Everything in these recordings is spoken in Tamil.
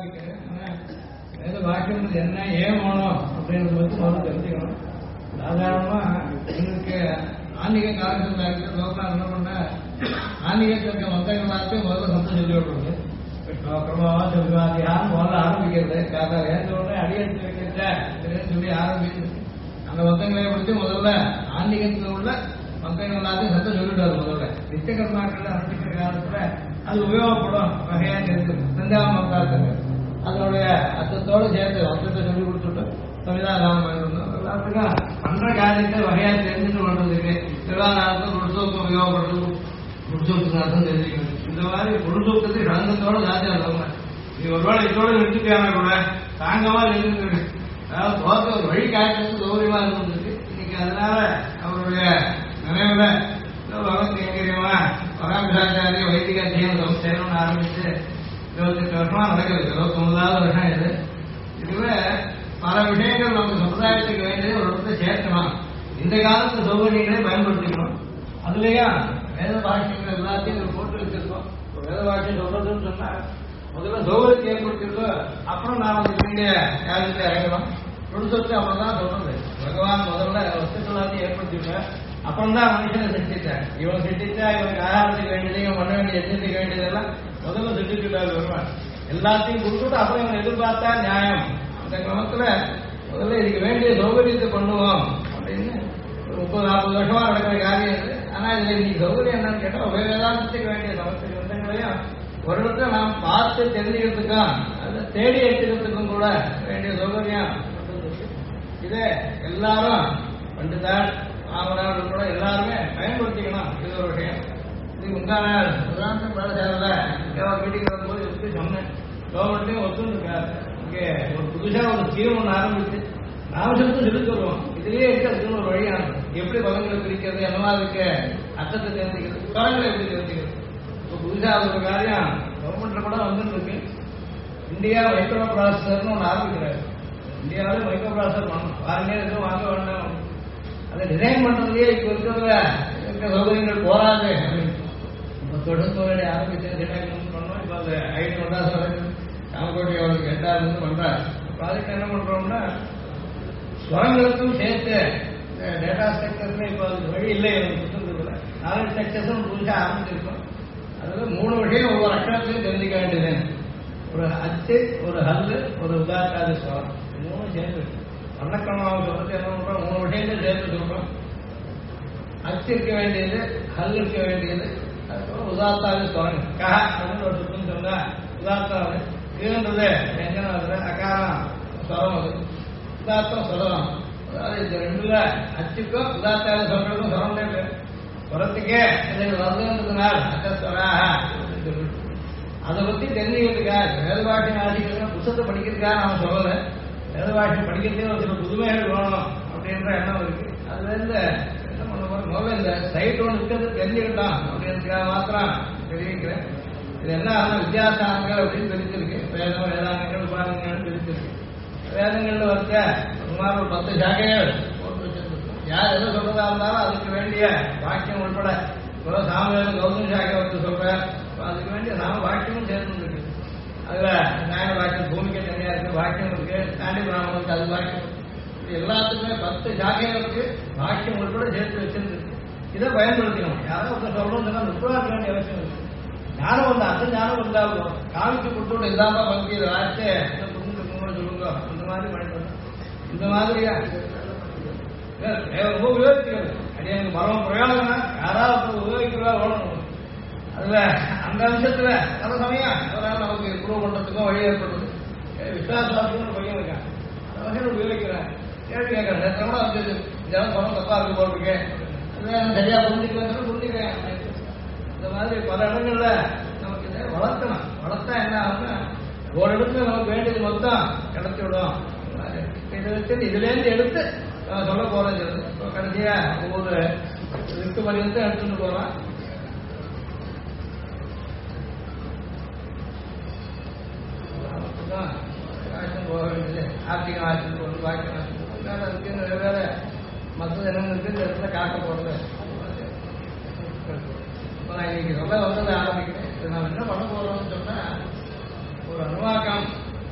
ஆரம்பிக்கிறேன். ஆனால் வேத வாக்கியம் என்ன ஏன் வேணும் அப்படின்றத பற்றி முதல்ல தெரிஞ்சுக்கணும். சாதாரணமாக எங்களுக்கு ஆன்மீக காலத்தில் இருக்கிற லோகம் என்ன பண்ண ஆன்மீகத்தில் இருக்க மொத்தங்கள் எல்லாத்தையும் முதல்ல சந்தோஷம் சொல்லி விடுறது. கிரமமாக சொல்லுவாதியான்னு முதல்ல ஆரம்பிக்கிறது. காத்தால் ஏற்ற உடனே அடியெடுத்து வைக்கிறேன்னு சொல்லி ஆரம்பிக்கிறது. அந்த மொத்தங்களை பற்றி முதல்ல ஆன்மீகத்தில் உள்ள மொத்தங்கள் எல்லாத்தையும் சத்தம் சொல்லிவிட்டாரு. முதல்ல நித்திய கர்மாக்கள் அனுப்பிக்கிற காலத்தில் அது உபயோகப்படும் வகையாக இருக்குது. சந்தான மொத்தாத்துக்கு அதனுடைய அர்த்தத்தோடு சேர்த்து அர்த்தத்தை சொல்லி கொடுத்துட்டு சவிதாதானம் பண்ணிருந்தோம். எல்லாத்துக்கும் பண்ற காரியத்தை வகையாக தெரிஞ்சுட்டு பண்றதுக்கு திருவாதாரத்தை குருசூக்கம் உபயோகப்படுறது, குருசூக்கத்துக்கு அர்த்தம் தெரிஞ்சுக்கிறது. இந்த மாதிரி குருசூக்கத்தை சங்கத்தோட ஜாதி ஆகும். நீ ஒருவேளை இதோட நிறுத்திக்காம கூட தாங்கமா நிறுத்துங்க. அதாவது தோற்ற ஒரு வழி காய்ச்சலுக்கு கௌரியமா இருந்திருக்கு. இன்னைக்கு அதனால அவருடைய நினைவுல கைங்கரியமா பராமரிசாச்சாரிய வைதிக அத்தியன சம்ஸ்தேனம்னு ஆரம்பிச்சு 28 வருஷமா நடக்குது. 29வது வருஷம் இது. இதுவே பல விஷயங்கள் நம்ம சமுதாயத்துக்கு வேண்டியது ஒரு இடத்துல சேர்க்கணும். இந்த காலத்து சௌகரியங்களே பயன்படுத்திக்கணும். அதுலயா வேத பாஷ்யங்கள் எல்லாத்தையும் போட்டு வச்சிருக்கோம். வேத பாஷ்யம் சொல்றதுன்னு சொன்னா முதல்ல சௌகரியத்தை ஏற்படுத்திருக்கோம். அப்புறம் நாம் அதுக்கு வேண்டிய காரியத்தை இறங்கணும். கொடுத்து அப்புறம் தான் சொல்றது. பகவான் முதல்ல வஸ்துக்கள் எல்லாத்தையும் ஏற்படுத்திருக்கேன். அப்புறம் தான் மனுஷனை சிருஷ்டித்தார். இவன் சிருஷ்டித்தா இவனுக்கு ஆகாரத்துக்கு வேண்டியது, இவன் பண்ண வேண்டிய எச்சத்துக்கு வேண்டியதெல்லாம் முதல்ல சிருஷ்டிச்சுட்டாரு வருவான். எல்லாத்தையும் கொடுத்துட்டு அப்புறம் இவன் எதிர்பார்த்தா நியாயம். அந்த கிரமத்துல முதல்ல இதுக்கு வேண்டிய சௌகரியத்தை பண்ணுவோம் அப்படின்னு ஒரு 30-40 வருஷமா நடக்கிற காரியம் இது. ஆனா இதுல இன்னைக்கு சௌகரியம் என்னன்னு கேட்டா வேதாந்தத்துக்கு வேண்டிய சமஸ்த கிரந்தங்களையும் ஒரு இடத்துல நாம் பார்த்து தெரிஞ்சுக்கிறதுக்கும் அதை தேடி எடுத்துக்கிறதுக்கும் கூட வேண்டிய சௌகரியம் இதை எல்லாரும் பண்டிதார் ராமநாடு கூட எல்லாருமே பயன்படுத்திக்கணும். இது ஒரு விஷயம். இது உண்டான உதாரண பாடசாலையில் மீட்டிங் வரும்போது எப்படி சொன்னேன். கவர்மெண்ட்டையும் ஒத்துருக்காரு. இங்கே ஒரு புதுசா ஒரு ஸ்கீம் ஒன்று ஆரம்பிச்சு நாம சொல்லி சொல்லுவோம். இதுலயே இருக்கிறதுக்கு ஒரு வழியானது. எப்படி பலங்களை பிரிக்கிறது, என்னவா இருக்கு அர்த்தத்தை தெரிஞ்சுக்கிறது, பலங்களை எப்படி தெரிஞ்சுக்கிறது. இப்போ புதுசா ஒரு காரியம் கவர்மெண்ட்ல கூட வந்துட்டு இருக்கு. இந்தியா மைக்ரோ ப்ராசஸர்னு ஒன்று ஆரம்பிக்கிறாரு. இந்தியாவில் மைக்ரோ ப்ராசஸர் பண்ணணும். பாருங்க எதுவும் வாங்க வேண்டாம். அதை டிசைன் பண்றதுலயே இப்ப இருக்க சௌகரியங்கள் போராது. இப்போ தொழில்துறை ஆரம்பிச்சு பண்ணோம். இப்போ அது ஐடி வந்தாசம் காமகோட்டி அவருக்கு 8வது பண்றாரு. ப்ராஜெக்ட் என்ன பண்றோம்னா ஸ்வரங்களுக்கும் சேர்த்து டேட்டா ஸ்ட்ரக்சர்ல இப்போ அது வழி இல்லை. புத்தகத்துல 4 ஸ்ட்ரக்சர்ஸும் புதுசாக ஆரம்பிச்சிருக்கோம். அதுல 3 விஷயம் ஒவ்வொரு அக்ஷரத்தையும் தெரிஞ்சுக்க வேண்டியது. ஒரு அச்சு, ஒரு ஹல்லு, ஒரு உதாரண ஸ்வரம். 3 சேர்ந்து வர்ணக்கிரமாக சொல்றது என்ன பண்றோம், 3 விஷயங்கள் சேர்த்து சொல்றோம். அச்சு இருக்க வேண்டியது, ஹல் இருக்க வேண்டியது, அதுக்கப்புறம் உதாத்தாவே ஸ்வரம். கஹ அப்படின்னு ஒரு சுத்தம் சொன்னா உதாத்தாவே இதுன்றது எங்கன்னு அகாரம் ஸ்வரம். அது உதாத்தம் ஸ்வரம். அதாவது இந்த ரெண்டுல அச்சுக்கும் உதாத்தாவே சொல்றதுக்கும் ஸ்வரம்லே பேர். ஸ்வரத்துக்கே வருதுன்றதுனால அச்சஸ்வராக அப்படின்னு சொல்லிட்டு அதை பத்தி தெரிஞ்சுக்கிறதுக்காக வேத பாஷை ஆசிக்கிறதுனா புத்தகத்தை படிக்கிறதுக்காக நாம சொல்லலை. வேத பாஷை படிக்கிறதே ஒரு சில புதுமைகள் வேணும் அப்படின்ற எண்ணம் இருக்கு. அதுல இருந்து என்ன பண்ண போறோம், முதல்ல இந்த சைட் ஒன்று இருக்கிறது தெரிஞ்சுக்கிட்டோம் அப்படின்றதுக்காக மாத்திரம் தெரிவிக்கிறேன். இது என்ன வித்தியாசங்கள் அப்படின்னு தெரிஞ்சிருக்கு. வேதம், வேதாங்கங்கள், உபாதங்கள் தெரிஞ்சிருக்கு. வேதங்கள்ல வச்ச சுமார் ஒரு 10 சாக்கைகள் போட்டு வச்சிருக்கோம். யார் எதை சொல்றதா இருந்தாலும் அதுக்கு வேண்டிய வாக்கியம் உட்பட சாமவேதம் கௌதம் சாக்கை வந்து சொல்றேன். அதுக்கு வேண்டிய நாம வாக்கியமும் சேர்ந்து இருக்கு. அதுல நியாய வாக்கியம் பூமிக்கே தனியா இருக்கு, வாக்கியம் இருக்கு, தாண்டி பிராமணனுக்கு அது வாக்கியம். எல்லாத்துக்குமே 10 சாக்கைகளுக்கு வாக்கியம் உட்பட சேர்த்து வச்சிருக்கு. இதை பயன்படுத்திக்கணும். யாராவது ஒருத்தர் சொல்லணும்னு சொன்னா முக்கியமாக வேண்டிய அவசியம் இருக்கு. ஞானம் வந்தா அந்த ஞானம் வந்தாலும் காமிச்சு கொடுத்து இல்லாம பங்கி இதை வார்த்தை சொல்லுங்க அந்த மாதிரி பயன்படுத்தணும். இந்த மாதிரியா ரொம்ப உபயோகிக்கிறது அது எனக்கு பரவ பிரயோஜனம். யாராவது உபயோகிக்கிறதா ஓடணும். அதுல அந்த அம்சத்துல பல சமயம் அதனால நமக்கு ப்ரூவ் பண்றதுக்கும் வழி ஏற்படுறது. விஸ்வாசம் பையன் இருக்கான், அந்த வகையில் உபயோகிக்கிறேன். கேள்வி கேட்கறேன். நேற்று கூட வந்து இதெல்லாம் பணம் தப்பா இருக்கு போட்டிருக்கேன், சரியா புரிஞ்சுக்கிறேன். இந்த மாதிரி பல இடங்கள்ல நமக்கு இதை வளர்க்கணும். வளர்த்தா என்ன ஆகும்னா ஒரு இடத்துல நமக்கு வேண்டியது மொத்தம் கிடைச்சி விடும். இதை வச்சு இதுல இருந்து எடுத்து சொல்ல போறது. கடைசியா ஒவ்வொரு ரிட்டு பரிவத்தை எடுத்துட்டு போறோம். வாக்கியம் போக வேண்டியது ஆர்த்திக வாக்கியம் போகிறது, வாக்கியம் வாக்கியம் வேற அதுக்கு வேற மற்றது என்ன இருக்கு இந்த இடத்துல காட்ட போறது. இப்போ நான் இன்னைக்கு சொல்ல வந்ததை ஆரம்பிக்கிறேன். இது நாம் என்ன பண்ண போறோம்னு சொன்னா ஒரு அணுவாக்கம்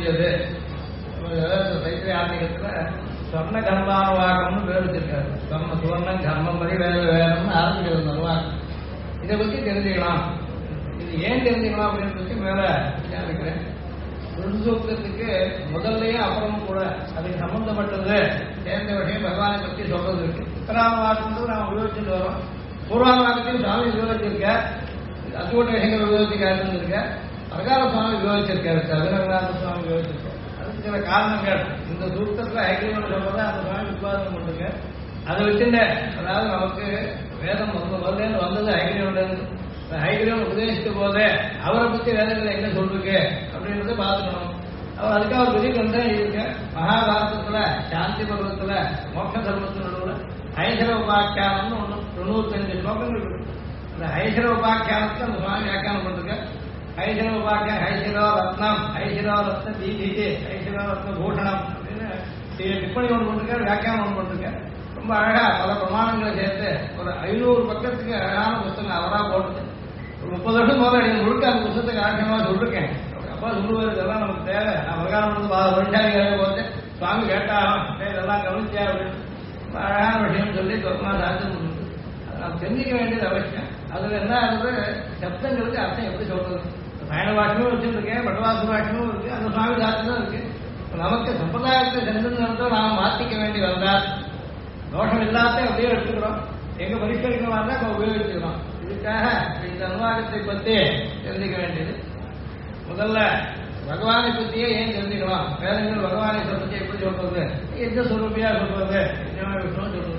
முடிஞ்சது. சைத்திரிய ஆன்மீகத்துல சொர்ண கர்மானுவாகம்னு பேர் வச்சிருக்காரு. சுவர்ணம் கர்மம் படி வேத வேதம்னு ஆரம்பிக்கிறது நிர்வாகம். இதை பத்தி தெரிஞ்சுக்கலாம். இது ஏன் தெரிஞ்சுக்கலாம் அப்படின்னு சொல்லி மேல விசாரிக்கிறேன். சூக்தத்துக்கு முதல்லயே அப்புறமும் கூட அதுக்கு சம்பந்தப்பட்டது சேர்ந்த விஷயம் பகவானை பற்றி சொல்றது இருக்கு. உத்தராவாதத்துக்கு நாம் உபயோகிச்சுட்டு வரோம். பூர்வாவாதத்தையும் சுவாமி விவரிச்சிருக்க, அத்துவட்ட விஷயங்கள் விவரிச்சுக்காருன்னு இருக்க, பிரகார சுவாமி விவரிச்சிருக்காரு, ரகுநாத சுவாமி விவரிச்சிருக்காரு. அதுக்கு சில காரணங்கள் இந்த சூக்தத்துல ஐக்கியம் சொல்றதை அந்த சுவாமி விவாதம் பண்ணிருக்க. அதை வச்சுட்டு அதாவது நமக்கு வேதம் முதல்ல வந்தது ஐக்கியம் ஹைகிரீவன் உபதேசித்த போதே அவரை பத்தி வேதங்களை என்ன சொல்றீங்க அப்படின்றத பார்த்துக்கணும். அவர் அதுக்காக ஒரு பெரிய கண்டனம் இருக்கு. மகாபாரதத்துல சாந்தி பருவத்துல மோட்ச தர்மத்தின் நடுவில் ஐஸ்வர உபாக்கியானம்னு ஒன்று 95 ஸ்லோகங்கள் இருக்கு. அந்த ஐஸ்வர உபாக்கியானத்தை அந்த சுவாமி வியாக்கியானம் பண்ணிருக்க. ஐஸ்வர உபாக்கியம் ஐஸ்வரோ ரத்னம், ஐஸ்வரோ ரத்ன தீதி, ஐஸ்வரோ ரத்ன பூஷணம் அப்படின்னு டிப்பணி ஒன்று பண்ணிருக்க, வியாக்கியானம் ஒன்று பண்ணிருக்க. ரொம்ப அழகா பல பிரமாணங்களை சேர்த்து ஒரு 500 பக்கத்துக்கு அழகான புத்தகம் அவரா போட்டது. ஒரு 30 வருஷம் போல எனக்கு முழுக்க அந்த புத்தகத்துக்கு ஆட்சியமா சொல்லிருக்கேன். அப்பா சொல்லுவாரு இதெல்லாம் நமக்கு தேவை. நான் வருகாலம் வந்து வருஷாங்க போது சுவாமி கேட்டாலும் இதெல்லாம் கவனிச்சா அப்படின்னு அழகான விஷயம் சொல்லி சொர்மா சாத்தியம் கொடுத்து அதை நாம் தெரிஞ்சிக்க வேண்டியது அவசியம். அதுல என்ன ஆகுது, சப்தங்களுக்கு அர்த்தம் எப்படி சொல்றது. சயன பாஷமும் வச்சுருக்கேன், பட்டவாச பாஷமும் இருக்கு, அந்த சுவாமி சாத்தியம் இருக்கு. நமக்கு சம்பிரதாயத்தை சென்று நாம் மாற்றிக்க வேண்டி வந்தால் தோஷம் எல்லாத்தையும் அப்படியே எடுத்துக்கிறோம். எங்க பரிஷ்கரிக்கமா இருந்தா உபயோகிச்சுக்கிறோம். இதுக்காக இந்த அனுவாகத்தை பத்தி தெரிஞ்சுக்க வேண்டியது. முதல்ல பகவானை பத்தியே ஏன் தெரிஞ்சுக்கலாம். வேதங்கள் பகவானை பத்தி எப்படி சொல்றது, எந்த சுரூபியா சொல்றது, விஷ்ணு சொல்றது.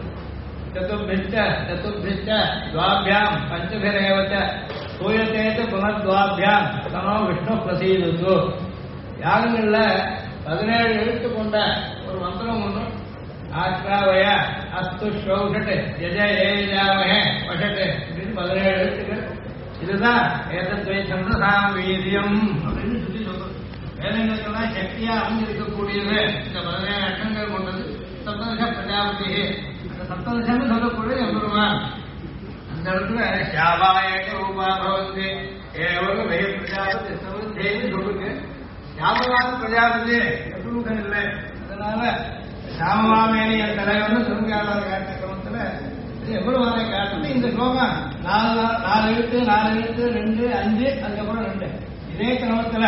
சதுர்பிஷ்ட துவாபியாம் பஞ்சபிரேவச்ச சூயத்தேத்து புனர்துவாபியாம் தனோ விஷ்ணு பிரசீது. யாகங்கள்ல 17 எழுத்து கொண்ட ஒரு மந்திரம் ஒன்று. ஆச்சாவய அஸ்து ஷௌஷட் யஜ ஏஜாமஹே வஷட் அப்படின்னு 17 எழுத்துக்கள். இதுதான் ஏதத்வை சந்திரசாம் வீரியம் அப்படின்னு சொல்லி சொல்றது. வேதங்களுக்கெல்லாம் சக்தியா அமைஞ்சிருக்கக்கூடியது இந்த 17 அட்டங்கள் கொண்டது. சப்ததச பிரஜாபதி, அந்த சப்ததசன்னு சொல்லக்கூடிய எம்பெருமான். அந்த இடத்துல ஷாபாயக ரூபா பவந்தி ஏவக வே பிரஜாபதி சமுத்தேன்னு சொல்லுங்க. ஷாபவாத பிரஜாபதி எதுவும் இல்லை. அதனால சாமவாமேனி என் தலைவர்னு திரும்பியாளர் காட்டின கிரமத்துல எவ்வளவு காட்டு. இந்த ஸ்லோகம் 4 எழுத்து 2 5 அதுக்கப்புறம் 2 இதே கிரமத்துல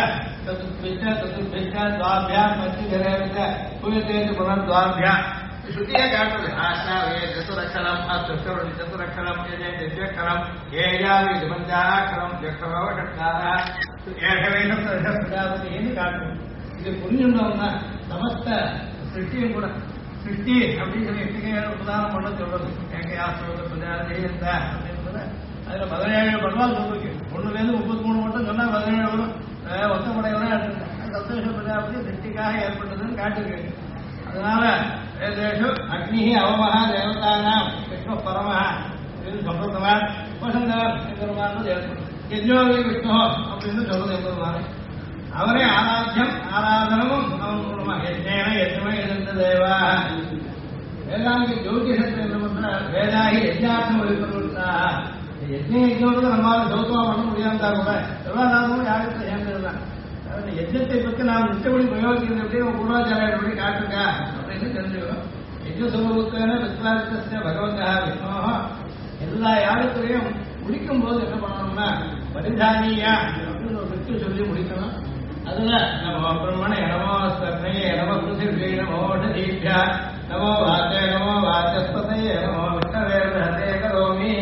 துவாபியாம் பஞ்சுரேவச்ச சூயத்தேத்து புனர்துவாபியாம் சுத்தியா காட்டுறது. ஆஷ்டாவே சதுரக்ஷரம் சதுரக்ஷரம் திவ்யக்ஷரம் ஏயாவி பஞ்சாட்சரம் யக்ஷரவஷட்காரா ஏகவேஷம் பிரஜாபதினு காட்டுறது. இது புரிஞ்சுட்டோம்னா சமஸ்த சிருஷ்டியும் கூட சிருஷ்டி அப்படின்னு சொல்லி உதாரணம் பண்ண சொல்றது. அப்படின்றது அதுல 17 பகவான் சொல்லிருக்கு. 1லேருந்து 33 மட்டும் சொன்னா 17 வரும். ஒத்தப்படையெல்லாம் எடுத்துருக்கேன். சப்தேஷ பிரஜாபதி சிருஷ்டிக்காக ஏற்பட்டதுன்னு காட்டுருக்கு. அதனால வேதேஷு அக்னி அவமஹா தேவதானாம் விஷ்ணு பரமஹா அப்படின்னு சொல்றதுனால வசந்தவர் எம்பெருமானது ஏற்படும். யஜ்னோவி விஷ்ணு அப்படின்னு சொல்றது எம்பெருமானே. அவரே ஆராத்தியம் ஆராதனமும் அவன் மூலமா யஜ்னேன யஜ்னமே எதிர்த்த தேவா. வேதாந்தி ஜோதிஷத்தை என்ன பண்ற வேதாகி யஜ்ஞார்த்தம் வெளிப்படுத்தா. யஜ்னோடு நம்மளால சௌத்தமா பண்ண முடியாம கூட எவ்வளவு யாருக்கு சேர்ந்ததுதான். யஜ்னத்தை பற்றி நாம் நிச்சயப்படி பிரயோகிக்கிறது எப்படி பூர்வாச்சாரியப்படி காட்டுங்க அப்படின்னு தெரிஞ்சுக்கணும். யஜ்னசுபுத்தேன விஸ்வாரித்த பகவந்தா விஷ்ணோ எல்லா யாகத்திலையும் முடிக்கும் போது என்ன பண்ணணும்னா பரிதானியா அப்படின்னு ஒரு விட்டு சொல்லி முடிக்கணும். அதுல நமோ பிரம்மண நமோ ஸ்வர்ணையே நமோ பிருத்திவே நமோ தீபியா நமோ வாச்சே நமோ வாச்சஸ்பதையே நமோ விஷ்ணவே கரோமி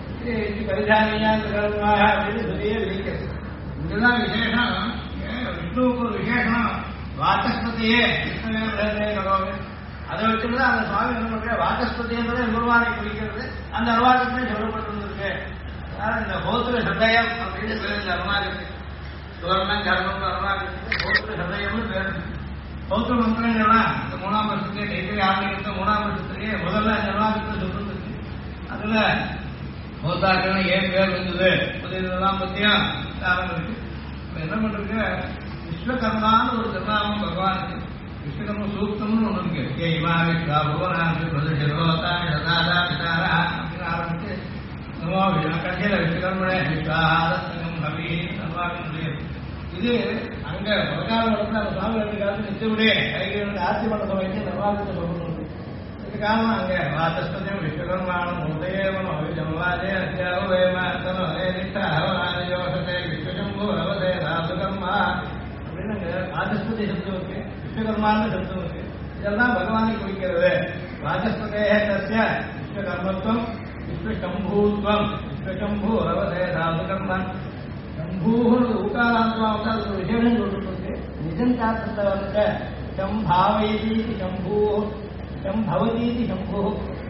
பரிதானியா அப்படின்னு சொல்லியே விதிக்கிறது. இங்கெல்லாம் விசேஷம் விஷ்ணுவுக்கு ஒரு விசேஷம் வாச்சஸ்பதியே விஷ்ணவே கரோமி. அதை வச்சுதான் அந்த சுவாமி என்ன பண்ற வாச்சஸ்பதி என்பதை குருவானை குறிக்கிறது. அந்த அனுவாதத்திலே சொல்லப்பட்டிருக்கு. அதனால இந்த போத்திர சதயம் அப்படின்னு பேர் இந்த அனுவாதத்துக்கு சுவர்ணம் கர்மம் அனுவாதத்துக்கு போத்திர சதயம்னு பேர். பௌத்திர மந்திரங்கள்லாம் இந்த 3ஆம் வருஷத்துலேயே டைத்திரி ஆரம்பிக்கிறது 3ஆம் வருஷத்துலேயே முதல்ல இந்த அனுவாதத்தில் சொல்லிருக்கு. அதுல போத்தாக்கள் ஏன் பேர் வந்தது இதெல்லாம் பத்தியும் ஆரம்பிச்சு என்ன பண்றது விஸ்வகர்மான்னு ஒரு திருநாமம் பகவானுக்கு. விஸ்வகர்ம சூக்தம்னு ஒண்ணு இருக்கு. அப்படின்னு ஆரம்பிச்சு கடைசியில விஸ்வகர்மனே விஸ்வாதம் ஹவி இது அங்க அங்க பிரகாரம் நடந்த அந்த சுவாமி ரெண்டு காலத்து நிச்சயமுடைய கைகளுடைய ஆட்சி பண்ண சமயத்தை நிர்வாகத்தை சொல்லணும். இதுக்கு காரணம் அங்க வாசஸ்பதியம் விஸ்வகர்மானம் உதயவனம் அவிஜம்வாதே அத்தியாவயமாத்தனோ நிஷ்டாவனாதியோசத்தை விஸ்வசம்பு ரவதே ராசுகர்மா அப்படின்னு அங்க வாசஸ்பதி சப்தம் இருக்கு, விஸ்வகர்மான்னு சப்தம் இருக்கு. இதெல்லாம் பகவானை குறிக்கிறது. வாசஸ்பதே தஸ்ய விஸ்வகர்மத்துவம் விஸ்வசம்பூத்வம் விஸ்வசம்பு ரவதே ராசுகர்மன் சம்பூன்னு ஊகாராந்தமா வந்து அது ஒரு விசேஷம் சொல்லிட்டு நிஜந்தார்த்தத்தை வந்துட்டு சம்பாவைதி சம்பூ சம்பவதீதி சம்பூ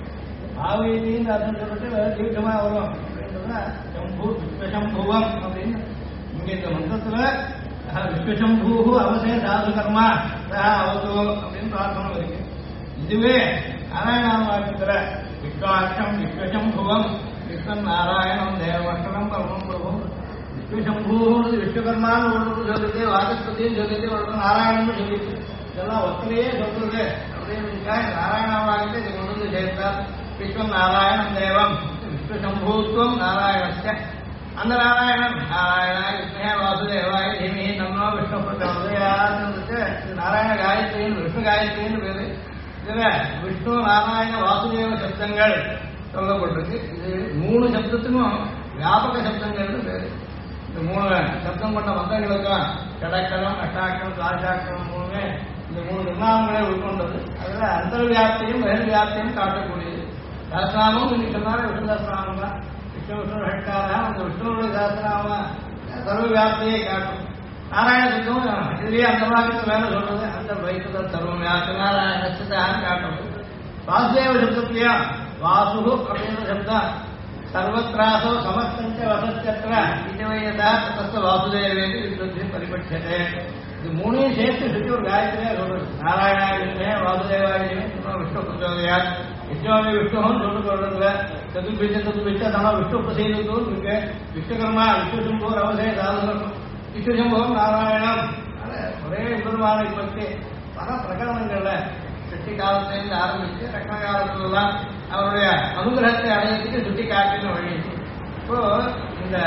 பாவைதின்னு அர்த்தம் சொல்லிட்டு தீர்க்கமா வரும் அப்படின்னு சொன்னா சம்பூ விஸ்வசம்புவம் அப்படின்னு இங்க இந்த மந்திரத்துல விஸ்வசம்பூ அவசே சாது கர்மா அவதோ அப்படின்னு பிரார்த்தனை இருக்கு. இதுவே நாராயணாவாக்கியத்துல விஸ்வாட்சம் விஸ்வசம்புவம் விஸ்வம் நாராயணம் தேவவர்ஷனம் பரமம் பிரபும் விஸ்வசம்பூன்னு விஸ்வகர்மான்னு ஒன்று சொல்லிட்டு வாசஸ்பதியும் சொல்லிட்டு ஒன்று நாராயணன் சொல்லிட்டு இதெல்லாம் ஒத்திலேயே சொல்றது அப்படின்றதுக்காக நாராயணாவாகிட்டு இது கொண்டு வந்து சேர்த்தார். விஸ்வம் நாராயணம் தேவம் விஸ்வசம்பூத்துவம் நாராயணஸ்ய அந்த நாராயணன் நாராயண விஷ்ணே வாசுதேவாய தீமஹி தன்னோ விஷ்ணு பிரச்சோதயாத்னு நாராயண காயத்ரின்னு விஷ்ணு காயத்ரின்னு பேரு. இதுல விஷ்ணு நாராயண வாசுதேவ சப்தங்கள் சொல்லப்பட்டிருக்கு. இது 3 சப்தத்துக்கும் வியாபக சப்தங்கள்னு பேரு. இந்த 3 சப்தம் கொண்ட மந்திரங்களுக்கும் கடக்கரம் அஷ்டாட்சரம் துவாதசாட்சரம் 3 இந்த 3 நிர்மாணங்களை உட்கொண்டது. அதுல அந்தர்வியாப்தியும் பகிர்வியாப்தியும் காட்டக்கூடியது. சாஸ்திராமும் இன்னைக்கு சொன்னாலும் விஷ்ணு சாஸ்திராமம் தான். விஷ்ணு விஷ்ணு ஹட்காரா அந்த விஷ்ணுடைய சாஸ்திராம சர்வவியாப்தியை காட்டும். நாராயண சப்தம் இதுலயே அந்த மாதிரி வேலை சொல்றது அந்த வைத்த சர்வவியாப்தி நாராயணஸ்தான் காட்டும். வாசுதேவ சப்தத்தையும் வாசு அப்படின்ற சப்தம் சர்வத்ராசோ சமஸ்தஞ்ச வசச்சத்திர இதுவையதா தத்த வாசுதேவேன்னு வித்வத்தி பரிபட்சதே. இது 3ஐயும் சேர்த்து சுற்றி ஒரு காயத்திலே சொல்றது. நாராயணாயுமே வாசுதேவாயுமே விஷ்ணு பிரச்சோதயா விஷ்ணுவாமி விஷ்ணுன்னு சொல்லி சொல்றதுல சதுர்பிச்ச தன விஷ்ணு பிரசீதத்தூர் இருக்கு. விஸ்வகர்மா விஸ்வசம்போ ரவசே சாதுகம் விஸ்வசம்பவம் நாராயணம் ஒரே பெருமானை பற்றி பல பிரகரணங்கள்ல சுட்டி காலத்திலிருந்து ஆரம்பிச்சு ரக்ன காலத்துலாம் அவருடைய அனுகிரகத்தை அடையத்துக்கு சுட்டி காட்டின வழி. இப்போ இந்த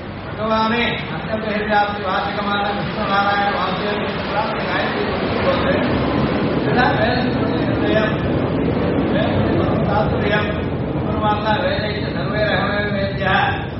பகவானே அந்த பகிர்வியாப்தி வாசகமான விஷ்ணு நாராயண வாசுதேவன் காயத்ரி போது இதுதான் வேதத்தினுடைய ஹிருதயம், வேதத்தினுடைய தாத்பரியம். பெருமாள் தான் வேதைக்கு சர்வே ரகமே வேத்யா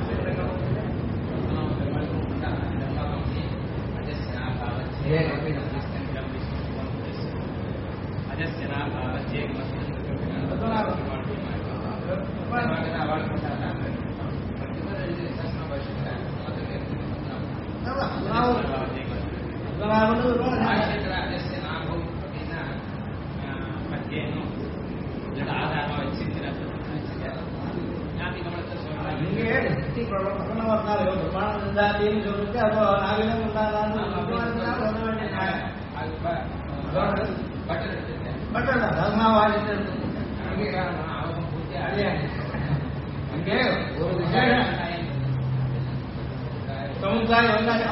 சொல்லிட்டு அப்போ நாகிலம் பட்டர் வாசிட்டு அங்கே ஒரு விசேஷம் சமுதாயம் வந்தாங்க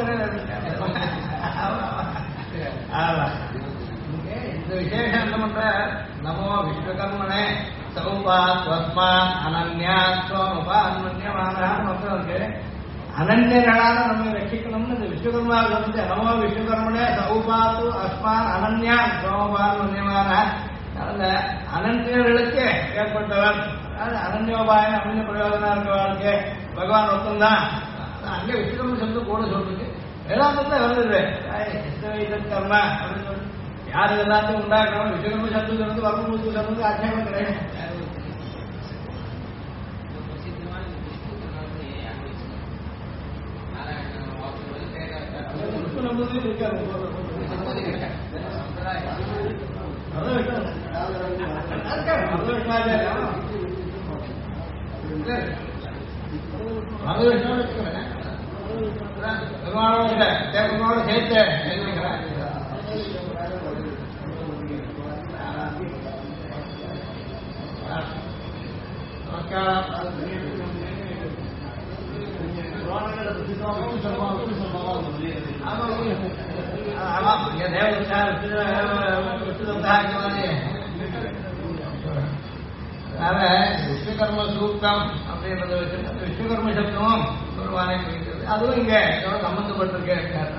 இந்த விசேஷம் என்ன பண்ற நமோ விஸ்வகர்மனே சௌபாத் வஸ்மான் அனன்யா சோமுபான்மன்யமான மக்கள் இருக்கு. அனன்யர்களான நம்ம ரட்சிக்கணும்னு இந்த விஸ்வகர்மா வந்து நமோ விஸ்வகர்மனே சௌபாத்து அஸ்மான் அனன்யா சோமுபான்மன்யமான அந்த அனன்யர்களுக்கு ஏற்பட்டவன். அதாவது அனன்யோபாயம் அனன்ய பிரயோஜனம் இருக்கிறவர்களுக்கு பகவான் ஒருத்தந்தான். அங்கே விஸ்வகர்ம சப்தம் கூட சொல்றது வேதாந்தத்துல வருது கர்மா அப்படின்னு சொல்லி யார் எல்லாத்தையும் உண்டாக்கணும். விஸ்வகர்ம சப்தம் சொல்றது வரம்பூத்து சொல்றது ஆட்சேபம் கிடையாது. பெருமாளோட சேர்த்து விஸ்வகர்ம சூக்தம் அப்படின்றத வச்சு விஸ்வகர்ம சப்தமும் பெருமானை குறிக்கிறது. அதுவும் இங்க சம்பந்தப்பட்டிருக்கேன்.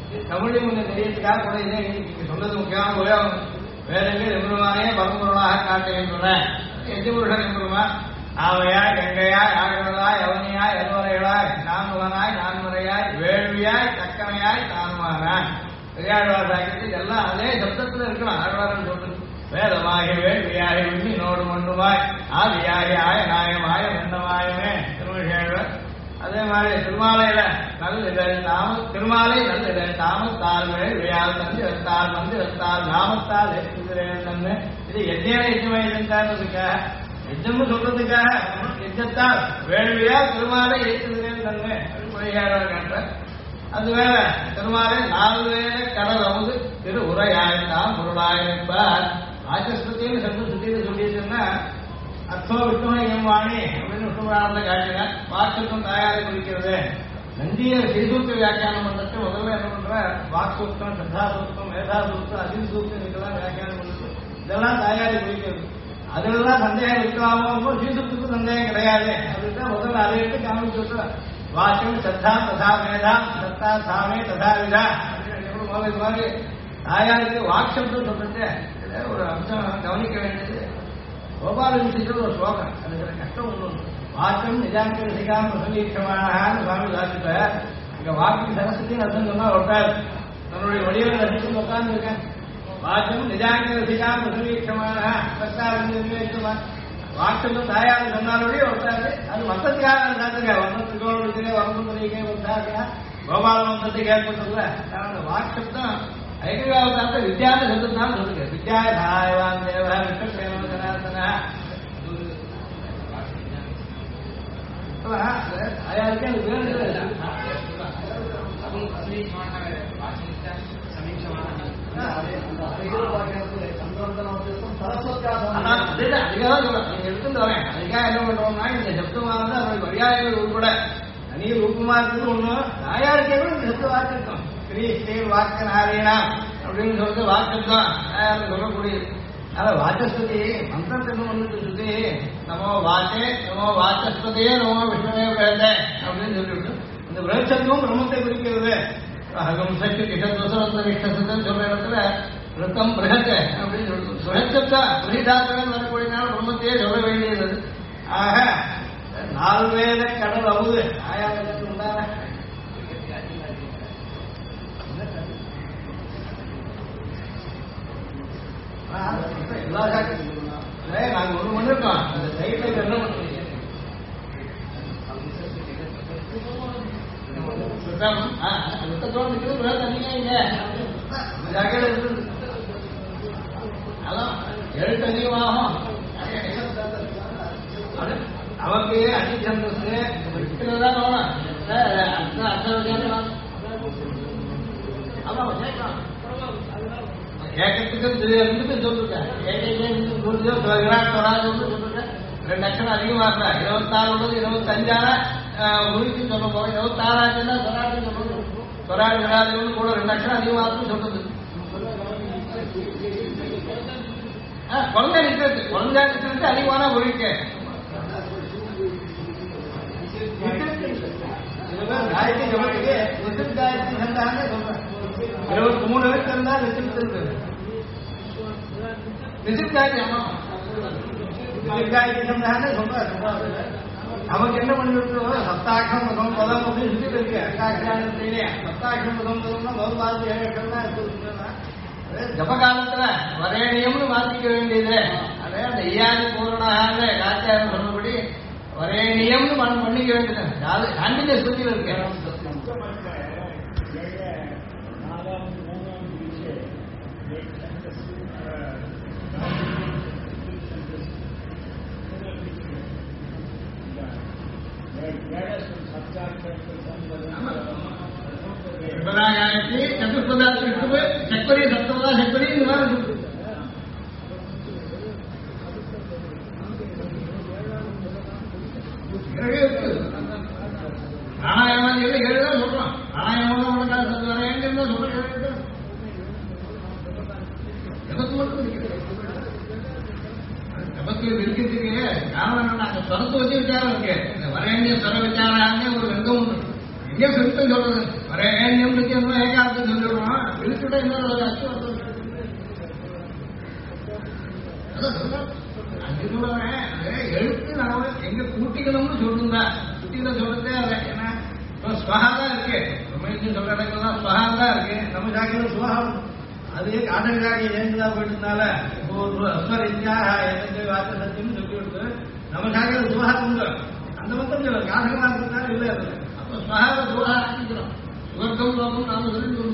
தமிழையும் கொஞ்சம் தெரியறதுக்காக கூட இதே நீங்க சொன்னது முக்கியமான உபயோகம். வேற எங்கே எம்பெருமானே பரம்பொருளாக காட்டுகின்றன. எஜ்ஜபுருஷன் எம்பெருமான் ஆவையாய் கங்கையாய் ஆகவதாய் அவனியாய் அறுவரைகளாய் நான்முகனாய் நான்முறையாய் வேள்வியாய் தக்கனையாய் தானுமானாய். பெரியாழ்வார் சாக்கியத்தில் எல்லாம் அதே சப்தத்தில் இருக்கலாம். ஆழ்வாரன் சொல்றது வேதமாகி வேள்வியாகி விண்ணினோடு மண்ணுமாய் ஆதியாகி ஆயநாயமாய வெண்ணமாயமே திருமழியாழ்வார். அதே மாதிரி திருமாலையில நல்லிடல் திருமாலை நல்லிடல் தாமத்தால் வேள்வியால் தந்து வைத்தால் வந்து வைத்தால் நாமத்தால் ஏற்றுகிறேன் தந்து. இது எத்தனை எச்சமா இருந்தாருக்காக எச்சம்னு சொல்றதுக்காக எச்சத்தால் வேள்வியால் திருமாலை ஏற்றுகிறேன் தந்து மொழியாளர் கேட்டார். அது வேற திருமாலை 4 வேல கடல் அமுது திரு உரையாய்த்தான் பொருளாயிருப்பார். ஆச்சஸ்பத்தின்னு சப்த சுத்தின்னு சொல்லிட்டுன்னா அர்த்தம் விஷ்ணுவை எம்வாணி அப்படின்னு விஷ்ணுபுராணத்தை காட்டினார். வாக்குக்கும் தாயாரை குறிக்கிறது. நந்திய ஸ்ரீசூக்த வியாக்கியானம் பண்றது முதல்ல என்ன பண்ற வாக்குத்தம் சத்தாசூக்தம் மேதாசூக்தம் அதிசூக்தம் இதெல்லாம் வியாக்கியானம் பண்றது இதெல்லாம் தாயாரை குறிக்கிறது. அதுலாம் சந்தேகம் இருக்கலாமோ ஸ்ரீசூக்துக்கு சந்தேகம் கிடையாது. அதுதான் முதல்ல அதை எடுத்து காமிச்சு வாக்கியம் சத்தா ததா மேதா சத்தா சாமே ததா விதா முதல்ல இது மாதிரி தாயாருக்கு வாக்ஷப்தம் சொல்லிட்டு ஒரு அம்சம் கவனிக்க வேண்டியது. கோபால விஷயத்தில் ஒரு ஸ்லோகம் அதுக்கு கஷ்டம் ஒன்று. வாக்கம் நிஜாங்க ரசிகாம பிரசங்கீட்சமானு சுவாமி சாதிப்ப இங்க வாக்கு சரஸ்வத்தின்னு அர்த்தம் சொன்னா ஒட்டாது. தன்னுடைய வடிவ ரசிக்கும் உட்கார்ந்து இருக்கேன். வாக்கம் நிஜாங்க ரசிகாம பிரசங்கீட்சமான வாக்குன்னு தாயாரு சொன்னாலே ஒட்டாது. அது மத்தத்துக்காக சாத்துங்க வர்ணத்துக்கோளத்திலே வரம்புறைக்கே வந்தாருன்னா கோபால மந்தத்துக்கு ஏற்பட்டதுல வாட்சப்தான் ஐக்கியாவதார்த்த வித்யாந்த சப்தத்தான் சொல்லுங்க. வித்யாய தாயவான் தேவ விஷ்ணு ஜனார்த்தனா தாயாருக்கு அது வேறு எடுத்துட்டு வரேன். அதுக்காக என்ன பண்றோம்னா இந்த சப்தமானது அவருடைய மரியாதைகள் உட்பட தனி ரூபமா இருக்குது ஒண்ணு. தாயாருக்கே இந்த சப்த வாக்கு இருக்கும். ஸ்ரீ ஸ்ரீ வாக்க நாரீனா அப்படின்னு சொல்றது வாக்குதான் தாயாருக்கு சொல்லக்கூடியது. அதனால வாச்சஸ்பதி மந்திரத்துக்கு ஒன்று சொல்லி நமோ வாக்கே நமோ வாச்சஸ்பதியே நமோ விஷ்ணுவே பிரேதே அப்படின்னு சொல்லிவிட்டு இந்த பிரேட்சத்துவம் பிரம்மத்தை குறிக்கிறது. அகம் சக்தி கிஷத்வசம் சொல்ற இடத்துல ரித்தம் பிரகத்தை அப்படின்னு சொல்லிட்டு சுரட்சத்தா புரிதாத்திரம் வரக்கூடியனால பிரம்மத்தையே சொல்ல வேண்டியது. ஆக 4 வேல கடல் அவுது ஆயாரத்துக்கு உண்டான எல்லா நாங்க ஒண்ணு பண்ணிருக்கோம். அந்த சைட்ல என்ன பண்ணுறீங்க அதான் எழுத்து அதிகமாகும். நமக்கு அடிச்சந்தஸ்து இருக்கிறதா கேட்கறதுக்கு சொல்லிருக்கேன். விராட் ஸ்வராஜ் சொல்லிருக்கேன். 2 அக்ஷரம் அதிகமா இருக்கா 26 உள்ளது 25 உறுதி சொல்ல போறோம். 26 ஆச்சுன்னா ஸ்வராஜ் சொல்றது. ஸ்வராஜ் விராஜ் கூட 2 அக்ஷரம் அதிகமா இருக்குன்னு சொல்றது. குழந்தை நிற்கிறது குழந்தை நிற்கிறது அதிகமான ஒழிக்க காயத்ரி ஜபத்துக்கு விசில் காயத்ரி சந்தான்னு சொல்றேன். 23 வயசு இருந்தா விசில் இருக்குது. விசில் காயத்ரி அம்மா விசில் காயத்ரி சந்தான்னு சொல்றாரு. நமக்கு என்ன பண்ணிவிட்டு சப்தாட்சம் முதம் பதம் அப்படின்னு சொல்லிட்டு இருக்கு. அஷ்டாட்சாரத்திலே சப்தாட்சம் முதம் பதம்னா முதல் பாதம் 7 அக்ஷரம் தான் இருக்குதுன்னா ஜப காலத்துல வரேணியம்னு மாத்திக்க வேண்டியது. அதே அந்த ஈயாதி பூரணாக காச்சாரம் சொன்னபடி வரேணியம்னு பண்ணிக்க வேண்டியது. கண்டினியூஸ் புத்தியில் இருக்கு. காயத்ரி சதுர்பதா திருஷ்டுவு சக்வரி சப்தபதா சக்வரி இந்த மாதிரி இருக்கு. பிராணாயாமம் 7 தான் சொல்றோம். பிராணாயாமம் தான் உனக்கு வரேன்னு சொல்றேன். ஜபத்து மட்டும் ஜபத்துல இருக்கிறதுக்கு காரணம் என்ன? அந்த ஸ்வரத்தை வச்சு விசாரம் இருக்கு. இந்த வரேண்டிய ஸ்வர விசாரான்னு ஒரு ரங்கம் உண்டு. எங்கேயும் சுருத்தம் சொல்றது வரேன்யம் இருக்கு என்ன ஏகார்த்தம் சொல்லிவிடுவோம் விழுத்துட்டா இன்னொரு அச்சு எழுத்து நம்ம எங்க கூட்டிக்கணும்னு சொல்லிருந்தா சுத்தியில சொல்றதே அதை ஏன்னா ஸ்வஹாதான் இருக்கு பிரம்மேந்திரன் சொல்ற இடத்துல தான் ஸ்வஹாதான் இருக்கு நம்ம சாக்கியம் சுவஹம் அது ஆட்டக்காரி ஏந்துதான் போயிட்டு இருந்தால அஸ்வரித்யாக எந்த வார்த்தை சத்தியம்னு சொல்லி கொடுத்து நம்ம சாக்கியம் சுவஹம் உண்டு அந்த மட்டும் சொல்ல காசகமா இருக்கிறதுனால இல்லை அது அப்போ ஸ்வஹாவை சுவஹா ஆக்கிக்கிறோம் சுவர்க்கம் லோகம் நாம சொல்லி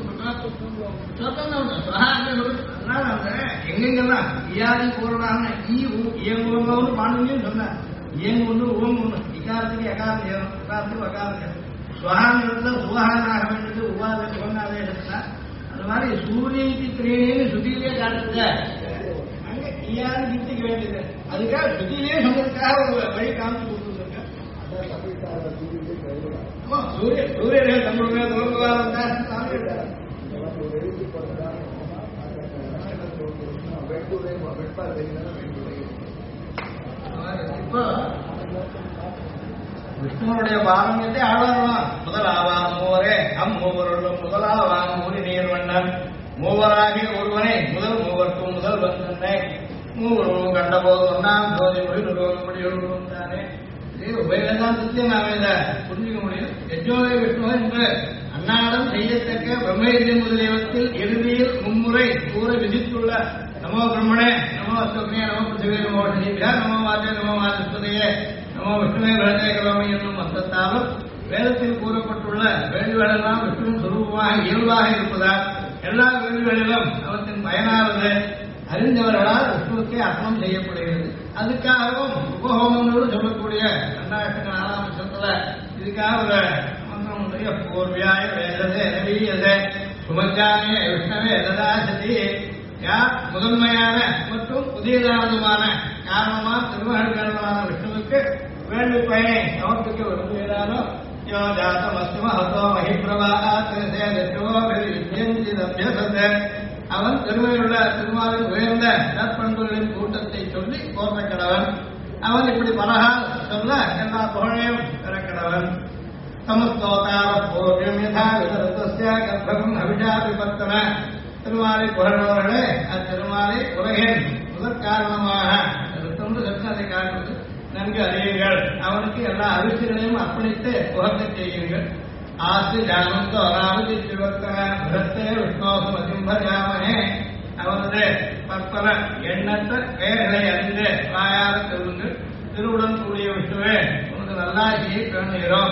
அதனால அந்த எங்கெங்கெல்லாம் இயாதி பூரணான இயங்குவன்னு பாண்டியும் சொன்ன இயங்கு ஒன்று உவம் ஒன்று இக்காரத்துக்கு எகாரம் செய்யணும் இக்காரத்துக்கு வகாரம் செய்யணும் ஸ்வகாங்கிறதுல சுவகானாக வேண்டியது உவாத சுவங்காதேசத்துல அந்த மாதிரி சூரியனுக்கு திரேணின்னு சுத்தியிலே காட்டுங்க அங்க இயாதி சித்திக்க வேண்டியது அதுக்காக சுத்தியிலே சொன்னதுக்காக ஒரு வழி காமிச்சு கொடுத்துருக்க சூரியர்கள் தங்களுடைய தொடர்புகாரம் இப்போ விஷ்ணுவனுடைய பாரமியத்தை ஆழ்வார் முதலாவா மூவரே மூவருள்ளும் முதலாவான் மூறி நீர்வண்ணன் மூவராகிய ஒருவனை முதல் மூவர்க்கும் முதல் வந்தனை மூவரும் கண்டபோது ஒன்னாம் ஜோதி மொழி நிறுவனப்படி எழுதுவந்தானே உபயோகத்தை நாம இதை புரிஞ்சுக்க முடியும் யஜ்ஜோதய விஷ்ணுவ என்று அன்னாடம் செய்யத்தக்க பிரம்மேந்திரன் முதலியவத்தில் இறுதியில் மும்முறை கூற விதித்துள்ள நமோ பிரம்மணே நமோ அஸ்வக்னே நமோ பிருத்திவே நமோ சனீபியா நமோ வாஜே நமோ வாசஸ்பதையே நமோ விஷ்ணுவே வேதே கலோமி என்னும் அர்த்தத்தாலும் வேதத்தில் கூறப்பட்டுள்ள வேள்விகளெல்லாம் விஷ்ணுவின் சுரூபமாக இயல்பாக இருப்பதால் எல்லா வேள்விகளிலும் அவற்றின் பயனானது அறிந்தவர்களால் விஷ்ணுவுக்கே அர்ப்பணம் செய்யப்படுகிறது அதுக்காகவும் உபஹோமங்களோடு சொல்லக்கூடிய 2004ஆம் வருஷத்துல இதுக்காக ஒரு மந்திரம் உண்டு பூர்வியாய வேததே நவீயதே சுமஜானிய விஷ்ணவே லதாசதி யார் முதன்மையான மற்றும் புதியதானதுமான காரணமா திருமகள்களான விஷ்ணுவுக்கு வேள்வி பயனை சமர்ப்பிக்க விரும்புகிறானோ யோ ஜாத்தமஸ்து மஹதோ மஹிப்ரவாஹாத்யசே அவன் திருமையுள்ள திருமாலின் உயர்ந்த நற்பண்புகளின் கூட்டத்தை சொல்லி போர்ந்த கடவன் அவன் இப்படி பலகால் சொல்ல எல்லா புகழையும் பெறக்கடவன் சமஸ்தோதார பூர்வம் யதா விதரதஸ்ய கர்ப்பம் அபிஷா விபத்தன திருமாலை புகழ்பவர்களே அத்திருமாலை உலகின் முதற் காரணமாக சத்தத்தை காட்டுவது நன்கு அறியுங்கள் அவனுக்கு எல்லா அரிசிகளையும் அர்ப்பணித்து புகழ்ந்து செய்யுங்கள் ஆஸ்தி ஜானந்தோ அனாவதி விவர்த்தன பிரத்தே விஷ்ணோசமதிம் பஜாமஹே அவனது பற்பல எண்ணற்ற பெயர்களை அறிந்து வாயார சொல்லுங்கள் திருவுடன் கூடிய விஷ்ணுவே உனக்கு நல்லாட்சியை பேணுகிறோம்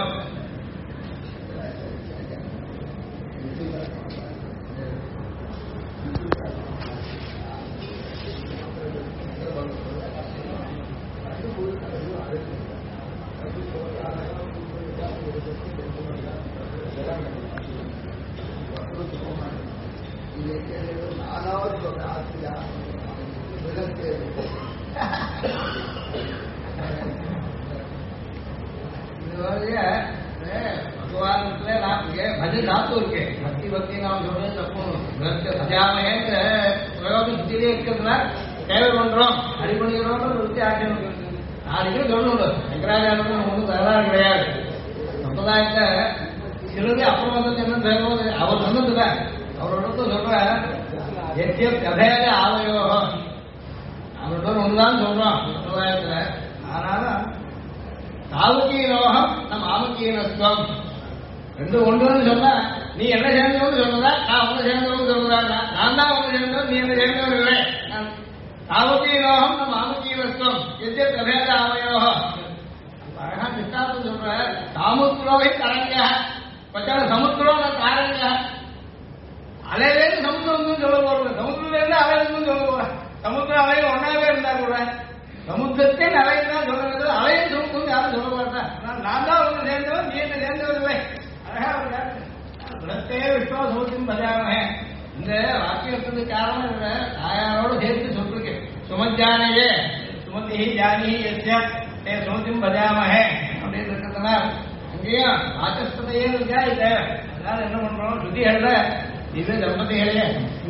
भजन धातु भक्ति भक्ति नाम சொல்றது தப்பு சஜாமேங்கிற பிரயோகம் சுத்திலே இருக்கிறதுனா தேவை பண்றோம் அடி பண்ணிக்கிறோம் விருத்தி ஆக்கணும் நாளைக்கு சொல்லணும் சங்கராச்சாரியம் ஒன்றும் தகராறு கிடையாது சம்பிரதாயத்தை சிலது அப்புறம் வந்து என்ன தேவை அவர் சொன்னதுல அவரோட சொல்ற எத்திய கதையாக ஆவயோகம் அவரோட ஒன்றுதான் சொல்றோம் சம்பிரதாயத்துல அதனால தாவுக்கிய ரோகம் நம் ஆமக்கியனத்துவம் ரெண்டு ஒன்றுன்னு சொன்னா நீ என்ன சேர்ந்தவன்னு சொல்றதா நான் ஒன்னு சேர்ந்தவன்னு சொல்றதா நான் தான் ஒன்னு சேர்ந்தவன் நீ என்ன சேர்ந்தவன் இல்லை தாவக்கிய ரோகம் நம் ஆமக்கியனத்துவம் எத்திய கதையாக ஆவயோகம் அழகா சித்தாந்தம் சொல்ற தாமுத்ரோகி தரங்க பச்சான சமுத்திரம் தாரங்க அலையிலேருந்து சமுத்திரம் சொல்ல போறது சமுத்திரத்திலிருந்து அலையிலிருந்து சொல்ல போற சமுத்திர அலையில் ஒன்னாவே இருந்தா கூட சமுத்திரத்தின் அலையில் தான் சொல்றது அலையும் சமுத்திரம் யாரும் சொல்ல மாட்டேன் நான் தான் ஒன்று சேர்ந்தவன் நீ என்ன சேர்ந்தவன் இல்லை அழகா விடத்தே விஸ்வாசத்தின் பஜாமே இந்த வாக்கியத்துக்கு காரணம் இல்ல தாயாரோடு சேர்த்து சொல்லிருக்கேன் சுமஜானையே சுமதி ஜானி எஸ்யா சுமதியும் பஜாமஹே அப்படின்னு இருக்கிறதுனால அங்கேயும் வாச்சஸ்பதையே இருக்கா இல்லை அதனால என்ன பண்றோம் சுத்திகள்ல இது தம்பதிகளே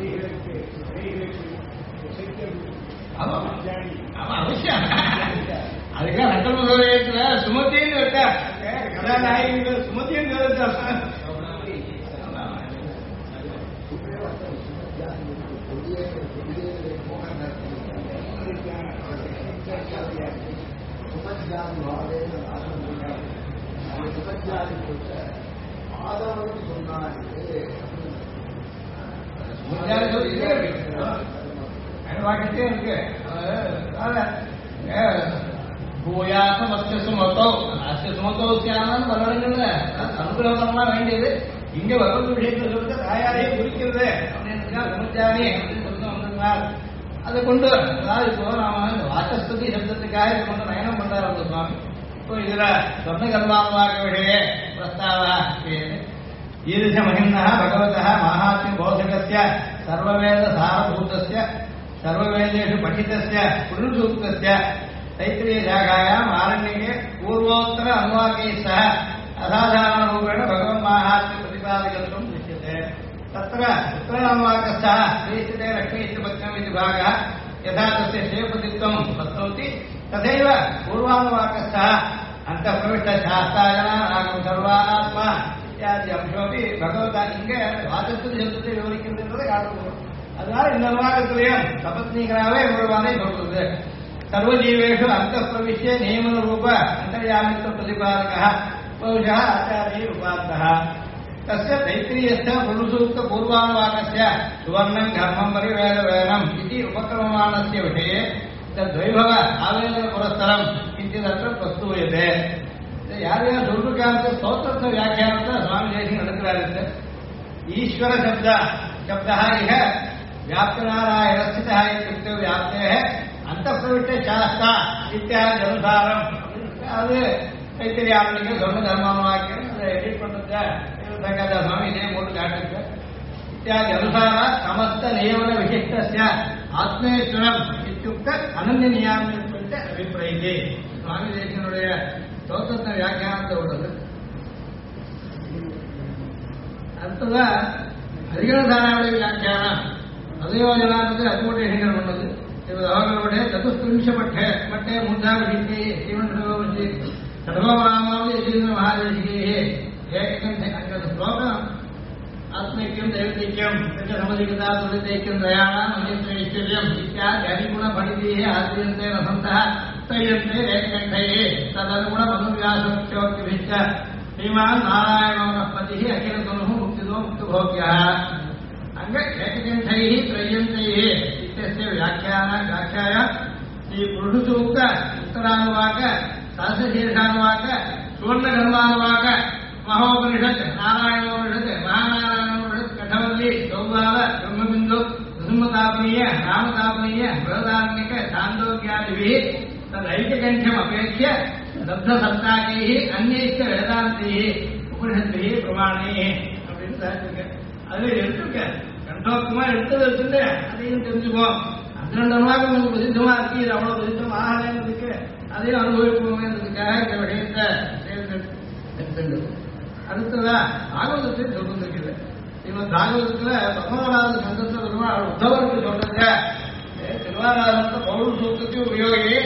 ஆமா ஆமா அவசியம் அதுக்காக நட்டமத்துல சுமத்தின்னு இருக்கா கதாநாயகிகள் சுமத்தின்னு வாக்கிட்டே இருக்கு. பூயாசம் அஸ்ய சுமத்தோ அஸ்ய சுமத்தோ சியானு பல இடங்கள்ல அனுகிரகமா வேண்டியது. இங்க பகவத் விஷயத்துல சொல்றது தாயாரையே குறிக்கிறது அப்படின்னு சமுத்தியானி அப்படின்னு சொல்லி வந்திருந்தார். அதை கொண்டு அதாவது இப்போ நாம இந்த வாசஸ்துதி சப்தத்துக்காக இது கொண்டு நயனம் பண்றாரு அந்த சுவாமி. இப்போ இதுல சொர்ண கர்மாவாக விஷய பிரஸ்தாவ ஈரிஷ மகிம்னா பகவதः மாஹாத்மிய போதகஸ்ய சர்வவேத சாரபூதஸ்ய சர்வவேதேஷு பఠితஸ்ய புருஷூக்தஸ்ய தைத்திரிய சாகாயாம் ஆரண்யके पूर्वोत्तर अनुवाकैः सह असाधारणरूपेण भगवन् माहात्म्य प्रतिपादयितुं दृश्यते. तत्र उत्तरानुवाकस्थः श्रीस्थिते लक्ष्मीश्चपत्नम् इति भागः यथा तस्य शेपतित्वं वस्तौति तथैव पूर्वानुवाकस्थः अन्तःप्रविष्टशास्त्राजनानागं सर्वात्मा इत्यादि अंशोपि भगवता இங்கே வாசஸ்துதி சப்தத்தை விவரிக்கின்றதை காட்டுகிறோம். அதனால இந்த அனுவாகத்திலையும் சபத்னீகராகவே முழுவானை சொல்றது. सर्वजीवेषु अंतःप्रविश्य नियमन रूप अंतर्यामित्व प्रतिपादकः बहुशः आचार्यैः उपान्तः. तस्य तैत्तिरीयस्य पुरुषसूक्त पूर्वानुवाकस्य सुवर्णं घर्मं परिवेदवेदनम् इति उपक्रममाणस्य विषये तद्वैभव आवेदनपुरस्सरम् इत्यत्र प्रस्तूयते. यार यार दुर्गांत स्तोत्रस्य व्याख्यानस्य स्वामी देशिकः நடக்கிறாரு. ईश्वर शब्दः इह व्याप्तनारायणस्थितः इत्युक्ते व्याप्तेः अंतःप्रविष्ट शास्त्र इत्यादि अनुसारम அது தைத்திரியாரணிக்கு சொன்ன தர்மவாக்கியம் அதை எடிட் பண்றது சுவாமி இதே போட்டு காட்டுங்க. இத்தியாதி அனுசார சமஸ்த நியமன விசிஷ்டஸ்ய ஆத்மேஸ்வரம் இத்தியுக்த அனன்ய நியாமத்தை அபிப்பிராயத்தை சுவாமி தேசிகனுடைய ஸ்தோத்திர வியாக்கியானத்தை உள்ளது. அடுத்ததா அதிகரணதாராவுடைய வியாக்கியானம் அதயோஜனானது அத்மோட்டேஷன் பண்ணது. அவர்களுடைய சதுஸ்திரிம்ச பட்டே மூன்றாம் விஷயத்தை ஸ்ரீமன் சர்வராமாவது மகாதேசிகே ஏககண்டே அங்க ஸ்லோகம் ஆத்மைக்கியம் தைவத்திக்கியம் சமதிகதா துரிதைக்கியம் தயானாம் அனித்ரைஸ்வர்யம் இத்தியாதி அரிகுண பண்டிதீஹ ஆத்ரியந்தே வசந்தः தையந்தே ஏககண்டையே ததனுகுண மனுவியாசோக்தியோக்திபிச்ச ஸ்ரீமான் நாராயணோனப்பதிः அகிலதுனுः முக்திதோ முக்திபோக்யः அங்க ஏககண்டைः த்ரயந்தைः इत्यस्य व्याख्याय श्री पुरुषसूक्त उत्तरानुवाक सहस्रशीर्षानुवाक सुवर्णकर्मानुवाक महोपनिषत् नारायणोपनिषत् महानारायणोपनिषत् कठवल्ली गौबाल ब्रह्मबिन्दु नृसिंहतापनीय रामतापनीय बृहदारण्यक छान्दोग्यादिभिः तदैककण्ठ्यमपेक्ष्य लब्धसत्ताकैः अन्यैश्च वेदान्तैः उपनिषद्भिः प्रमाणैः அப்படின்னு சாதிச்சிருக்க. அதுல எடுத்துக்க கண்டோக்கமா எடுத்து வச்சுட்டு அதையும் தெரிஞ்சுப்போம். அந்த ரெண்டு அனுவாகம் நமக்கு பிரசித்தமா இருக்கு. இது அவ்வளவு பிரசித்தம் ஆகலைங்கிறதுக்கு அதையும் அனுபவிப்போங்கிறதுக்காக இந்த விஷயத்தை சேர்ந்து அடுத்ததா பாகவதத்தை சொல்லிருக்கிறது. இவன் பாகவதத்துல பத்மநாத சந்தத்தை பெருமாள் உத்தவருக்கு சொல்றது திருவாராதனத்தை பௌர் சூக்கத்தையும் உபயோகி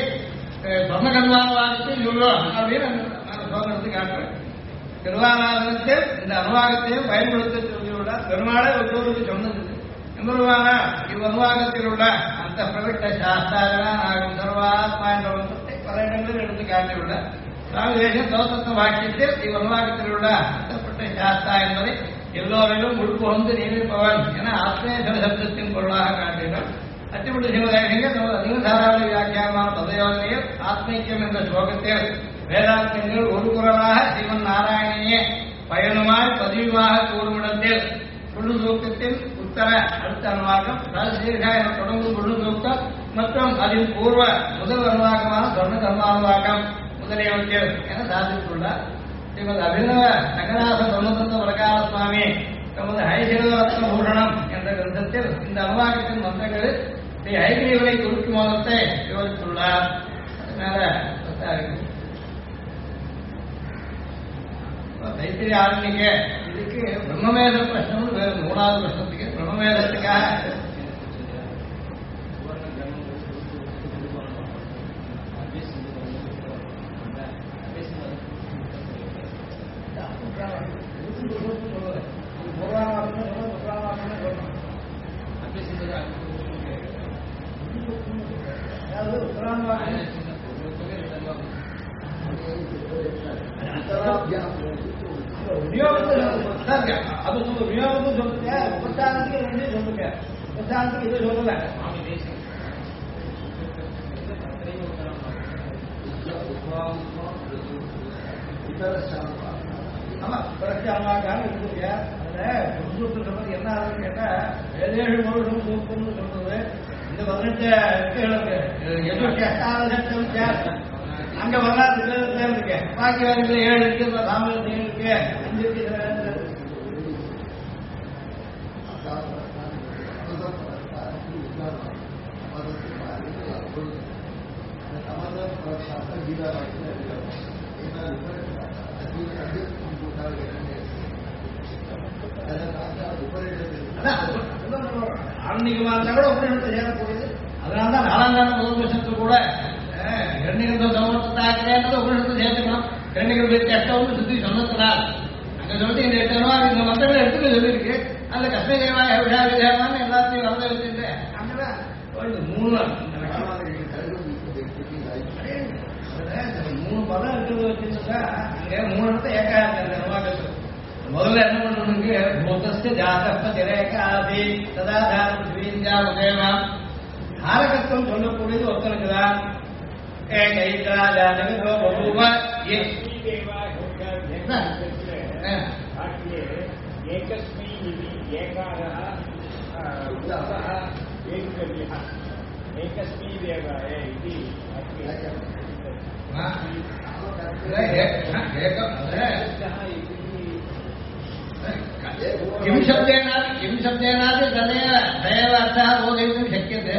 சொர்ணகர்மாவாதத்தையும் சொல்லும் அப்படின்னு நான் சொல்றது காட்டுறேன். திருவாராதனத்தில் இந்த அனுவாகத்தையும் பயன்படுத்த சொல்லியுள்ளார். பெருமாளை ஒருவருக்கு சொன்னது எம்பெருமான இவ்வனுவாகத்தில் உள்ள அந்த பிரவிட்ட சாஸ்திராகும் சர்வாத்மா என்ற ஒன்றத்தை பல இடங்களில் எடுத்து காட்டியுள்ளார். சுவாமி தேசிகன் தோசத்த வாக்கியத்தில் இவ்வனுவாகத்தில் உள்ள அந்தப்பட்ட சாஸ்திரா என்பதை எல்லோரிலும் உள்புகுந்து நியமிப்பவன் என ஆத்மேஸ்வர சப்தத்தின் பொருளாக காட்டினார். அச்சுப்பட்டு சிவதேசிகன் நமது அதிகதாராவளி வியாக்கியானமான பதயோதனையில் ஆத்மைக்கியம் என்ற ஸ்லோகத்தில் வேதாந்தங்கள் ஒரு குரலாக சிவன் நாராயணையே பயனுமாய் பதிவுமாக கூறுமிடத்தில் குழு சூக்கத்தின் உத்தர அடுத்த அனுவாக்கம் சீர்கா என தொடங்கும் குழு சூக்கம் மற்றும் அதில் பூர்வ முதல் அனுவாக்கமான சொர்ண கர்மானுவாக்கம் முதலியவற்றில் என சாதித்துள்ளார். ஸ்ரீமத் அபிநவ ரங்கநாத பிரம்மதத்த பிரகார சுவாமி தமது ஹைசிரவரத்ன பூஷணம் என்ற கிரந்தத்தில் இந்த அனுவாக்கத்தின் மந்திரங்களில் ஸ்ரீ ஐகிரிகளை குறுக்கு மோதத்தை விவரித்துள்ளார். அதனால தைத்திரி ஆரம்பிக்க இதுக்கு பிரம்மவேத பிரச்சனை வேறு மூணாவது பிரச்சனத்துக்கு பிரம்மவேதத்துக்காக விநியோகத்தை அது விநியோகத்தை சொல்லுங்க, உபச்சாரத்துக்கு ரெண்டையும் சொல்லுங்க. உபச்சாரத்துக்கு இதை சொல்லல. ஆமா பிரச்சாரமாக இருக்குங்க. அதுல சூத்து சொல்றது என்ன ஆகுதுன்னு கேட்டா, 7 வருஷம் சூத்துன்னு சொல்றது இந்த 18 அங்க வரலாறு இருக்கு. பாக்கி வேலைகள் 7 இருக்கு, ராமன் 7 இருக்கு, 5 இருக்கு. ஆன்மீகமா இருந்தா கூட உபநிஷத்தை சேரக்கூடியது. அதனாலதான் 4ஆம் முதல் வருஷத்துல கூட இரண்டிகந்த சமூகத்தாக்குறது உபநிஷத்தை சேர்த்துக்கணும். இரண்டிகந்த எட்டவங்க சுத்தி சொன்னதுனால் அங்க சொல்லிட்டு இந்த 8 இந்த மந்திரங்களை எடுத்துக்க சொல்லியிருக்கு. அதுல கஷ்மதேவாய விசாரிதான்னு எல்லாத்தையும் வரத வச்சுட்டு அங்கதான் 3 பதம் இருக்கிறது வச்சுருந்தா அங்க 3 இடத்த ஏகாது. முதல்ல என்ன பண்றதுக்கு பூதஸ்து ஜாதப்ப திரேகாதி சதாதாரம் ஸ்ரீஞ்சா உதேவா காரகத்துவம் சொல்லக்கூடியது ஒருத்தனுக்கு தான். किं शब्देनादि तदेव अर्थः बोधयितुं शक्यते.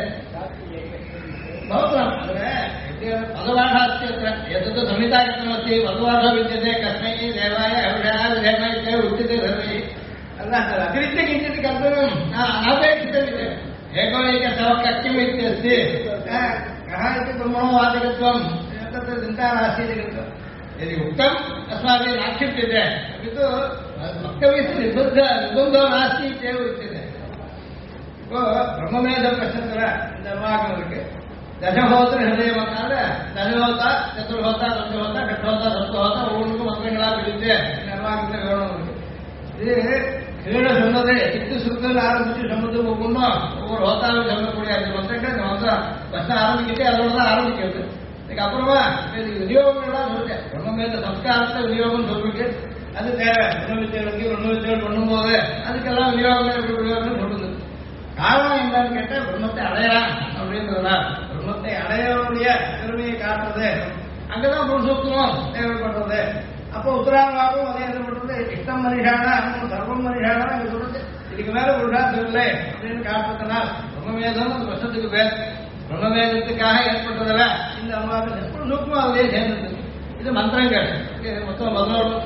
भवतु पदवाढः अस्ति अत्र. एतत् संहिताकृतमस्ति. पदवाढः विद्यते कस्मै देवाय हविषः विधेम इत्येव उच्यते सर्वैः. अतिरिच्य किञ्चित् कर्तव्यम् अनपेक्षितमिति. एकोनैकसवः किम् इत्यस्ति. कः इति ब्रह्मणोवाचकत्वं तत्र चिन्ता नास्ति इति कृत्वा यदि उक्तम् अस्माभिः नाक्षिप्यते, अपि तु वक्तव्यस्य निर्बन्धो नास्ति इत्येव उच्यते. இப்போ பிரம்மவேத பிரச்சனை நிர்வாகம் இருக்கு. தசஹோத்திர ஹிருதயமனால தசஹோத்தா சதுர்ஹோத்தா பஞ்சஹோத்தா ஷட்ஹோத்தா சப்தஹோத்தா ஒவ்வொன்றுக்கும் மந்திரங்களா பிரித்து நிர்வாகத்தில் விவரம் இருக்கு. இது கீழே சொன்னது இத்து சுத்தல் ஆரம்பிச்சு சொன்னது ஒவ்வொன்றும் ஒவ்வொரு ஹோத்தாவில் சொல்லக்கூடிய 5 மந்திரங்கள் இந்த மந்திரம் ஃபர்ஸ்ட் ஆரம்பிக்கிட்டே அதோட தான் ஆரம்பிக்கிறது. இதுக்கப்புறமா விநியோகங்கள்லாம் சொல்லுங்க. பிரம்மவேத சம்ஸ்காரத்தை விநியோகம் சொல்லிருக்கு. அது தேவை. பிரம்மவித்தியல் பண்ணும்போது அதுக்கெல்லாம் விநியோகங்கள் எப்படி விநியோகம் சொல்லுது. காரணம் என்னன்னு கேட்டா பிரம்மத்தை அடையலாம் அப்படின்றதுனா பிரம்மத்தை அடையக்கூடிய பெருமையை காட்டுறது. அங்கதான் புருஷோத்தமம் தேவைப்படுறது. அப்போ உத்தராங்காவும் அதே என்ன பண்றது, இஷ்டம் மனிஷானா சர்வம் மனிஷானா அங்க சொல்றது இதுக்கு மேல புருஷார்த்தம் இல்லை அப்படின்னு காட்டுறதுனால் பிரம்மவேதம் அந்த வருஷத்துக்கு பேர். பிரம்மவேதத்துக்காக ஏற்பட்டதில்ல இந்த அனுவாதம் புருஷோத்தமும் அதிலே சேர்ந்தது. இது மந்திரங்கள் மொத்தம் 11.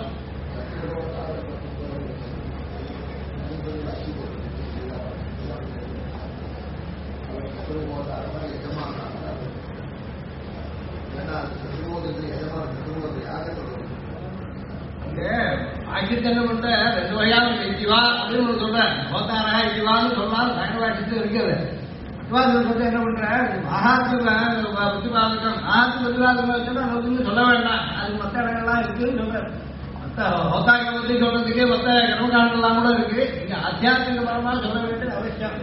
ஆக்கிட்டு என்ன பண்ற 2 வகையான இவா அப்படின்னு சொல்றேன். ஹோத்தாரா இவான்னு சொன்னாலும் சங்கவாட்சித்து இருக்குது. அத்வாதத்தை என்ன பண்ற மகாத்மா புத்திபாதகம் மகாத்மா புத்திபாதகம் வச்சுன்னா நமக்கு சொல்ல வேண்டாம். அது மற்ற இடங்கள்லாம் இருக்குன்னு சொல்றேன். மற்ற ஹோத்தாக்க பத்தி சொல்றதுக்கு மற்ற கர்மகாண்டெல்லாம் கூட இருக்கு. இங்க ஆத்தியாத்மிக பரமா சொல்ல வேண்டியது அவசியம்.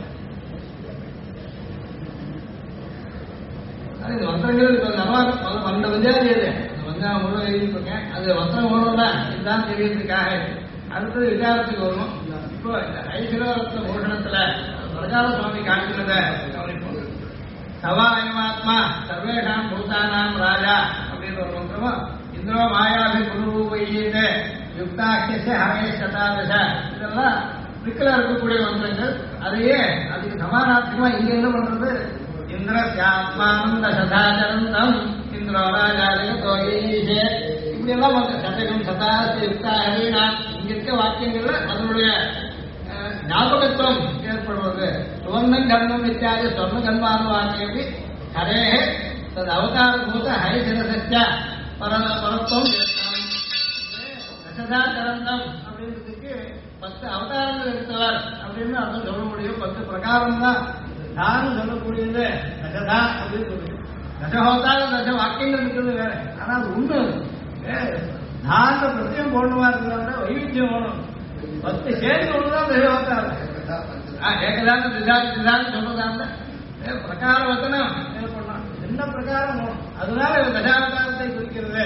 அது மந்திரங்கள் இப்ப நர்வாகம் 12 வித்தியாசம் இது. வந்தாங்க முழு எழுதிருக்கேன். அது வஸ்திரம் ஒண்ணும்னா இதுதான் தெரியறதுக்காக. அடுத்தது விசாரத்துக்கு வரணும். இப்போ இந்த ஐஸ்வரத்த பூஷணத்துல பிரகார சுவாமி காட்டுறத கவனிப்போம். சவாயமாத்மா சர்வேஷாம் பூதானாம் ராஜா அப்படின்ற ஒரு மந்திரமும் இந்திரோ மாயாபி குருரூபையீதே யுக்தாக்கிய ஹரே சதாதச இதெல்லாம் விக்கல இருக்கக்கூடிய மந்திரங்கள். அதையே அதுக்கு சமானார்த்தமா இங்க என்ன பண்றது, இந்திரஸ்யாத்மானந்த சதாச்சரந்தம் இந்திரோ ராஜாலய தோகீஷே இப்படி எல்லாம் சதகம் சதாசி யுக்தா ஹரீனா இங்க இருக்க வாக்கியங்கள்ல அதனுடைய ஞாபகத்துவம் ஏற்படுவது. சுவர்ணம் கர்மம் இத்தியாதி சொர்ண கர்மானுவாக்கி ஹரே தது அவதாரபூத ஹரிசரசத்ய பரத்துவம் தசதாச்சரந்தம் அப்படின்றதுக்கு 10 அவதாரங்கள் எடுத்தவர் அப்படின்னு அர்த்தம் சொல்ல முடியும். 10 பிரகாரம் தான் நான் சொல்லக்கூடியது தசதா அப்படின்னு சொல்லுது. தசஹோத்தாலும் தச வாக்கியங்கள் இருக்கிறது வேற. ஆனா அது உண்மை. தாந்த பிரத்தியம் போடணுமா இருக்கிறாங்க, வைவித்தியம் வேணும். 10 சேர்ந்து ஒண்ணுதான் தசஹோத்தாரு. ஏகதாந்த திசாந்து சொல்றதாந்த பிரகார வத்தனம் ஏற்படணும். என்ன பிரகாரம் வேணும், அதனால தசாவதாரத்தை குறிக்கிறது.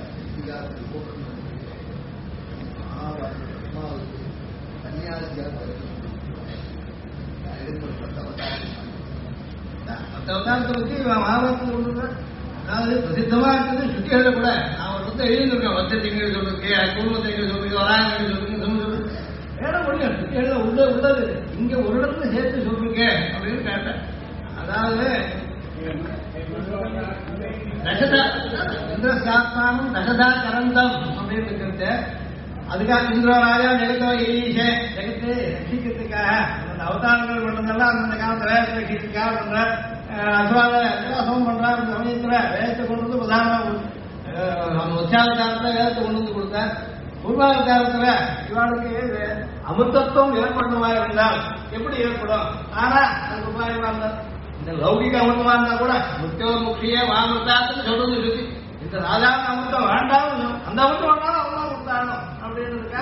அவதாரத்தை பற்றி மகாபாரதத்தில் ஒன்று, அதாவது பிரசித்தமா இருக்குது சுத்திகளை கூட நான் ஒரு வந்து எழுதிருக்கேன். வச்சத்திங்க சொல்லிருக்கு, குடும்பத்திங்க சொல்லிருக்கு, வராங்க சொல்லிருக்கு, வேற ஒண்ணு சுத்திகளை உள்ளது இங்க ஒரு இடத்துல சேர்த்து சொல்லிருக்க அப்படின்னு கேட்டேன். அதாவது இந்திரஸ்தானம் தசதா கரந்தம் அப்படின்னு இருக்கிறது. அதுக்காக இந்திரராஜா ஜெகத்தோ ஈஷே ஜெகத்து ரட்சிக்கிறதுக்காக அந்த அவதாரங்கள் பண்றதெல்லாம் அந்த காலத்துல வேதத்தை ரட்சிக்கிறதுக்காக பண்ற அசுவாத விசுவாசம் பண்ற அந்த சமயத்துல வேதத்தை கொண்டு வந்து பிரதான உச்சாவதாரத்துல வேதத்தை கொண்டு வந்து கொடுத்தார். பூர்வாவதாரத்துல இவாளுக்கு அமிர்தத்துவம் ஏற்படுமா இருந்தால் எப்படி ஏற்படும்? ஆனா அதுக்கு உபாயமா இருந்தால் இந்த லௌகிக அமிர்தமா இருந்தா கூட முக்கிய முக்கிய வாமிர்தாத்துன்னு சொல்றது இருக்கு. இந்த ராஜாவுக்கு அமிர்தம் வேண்டாம், அந்த அமிர்தம் வேண்டாம் அவங்களாம் கொடுத்தாங்க அப்படின்னு இருக்கா.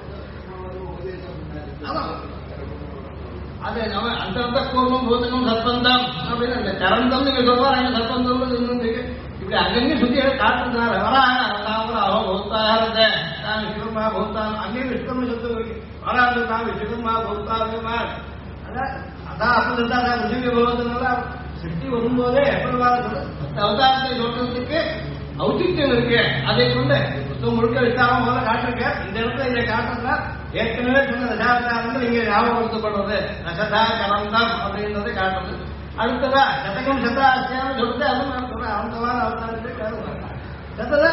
அது அந்த பூர்வம் பூதகம் சற்பந்தம் அப்படின்னு அந்த கரந்தம் நீங்க சொல்றாங்க. சற்பந்தம் இருக்கு. இப்படி அங்கங்கே சுத்தி காட்டுறதுனால வராங்க பௌத்தாரத்தை சிவமா பௌத்தாம் அங்கேயும் விஷ்ணு சொத்து இருக்கு. வராது விஷ்ணுமா பௌத்தாவியமா அதான் அப்பதான் ருசிக்க போவதுனால சிருஷ்டி வரும்போதே அவதாரத்தை சொல்றதுக்கு ஔச்சித்யம் இருக்கு. அதை கொண்டு புத்தகம் முழுக்க விசாரம் போல காட்டிருக்க. இந்த இடத்துல இதை காட்டுறதுனா ஏற்கனவே சொன்ன தசாவதாரங்கள் இங்க ஞாபகப்படுத்தப்படுறது தசதா கலந்தம் அப்படின்றதை காட்டுறது. அடுத்ததா சதகம் சதாசியான்னு சொல்லிட்டு அதுவும் நான் சொல்றேன். அவந்தவான அவதாரத்தை சத்ததா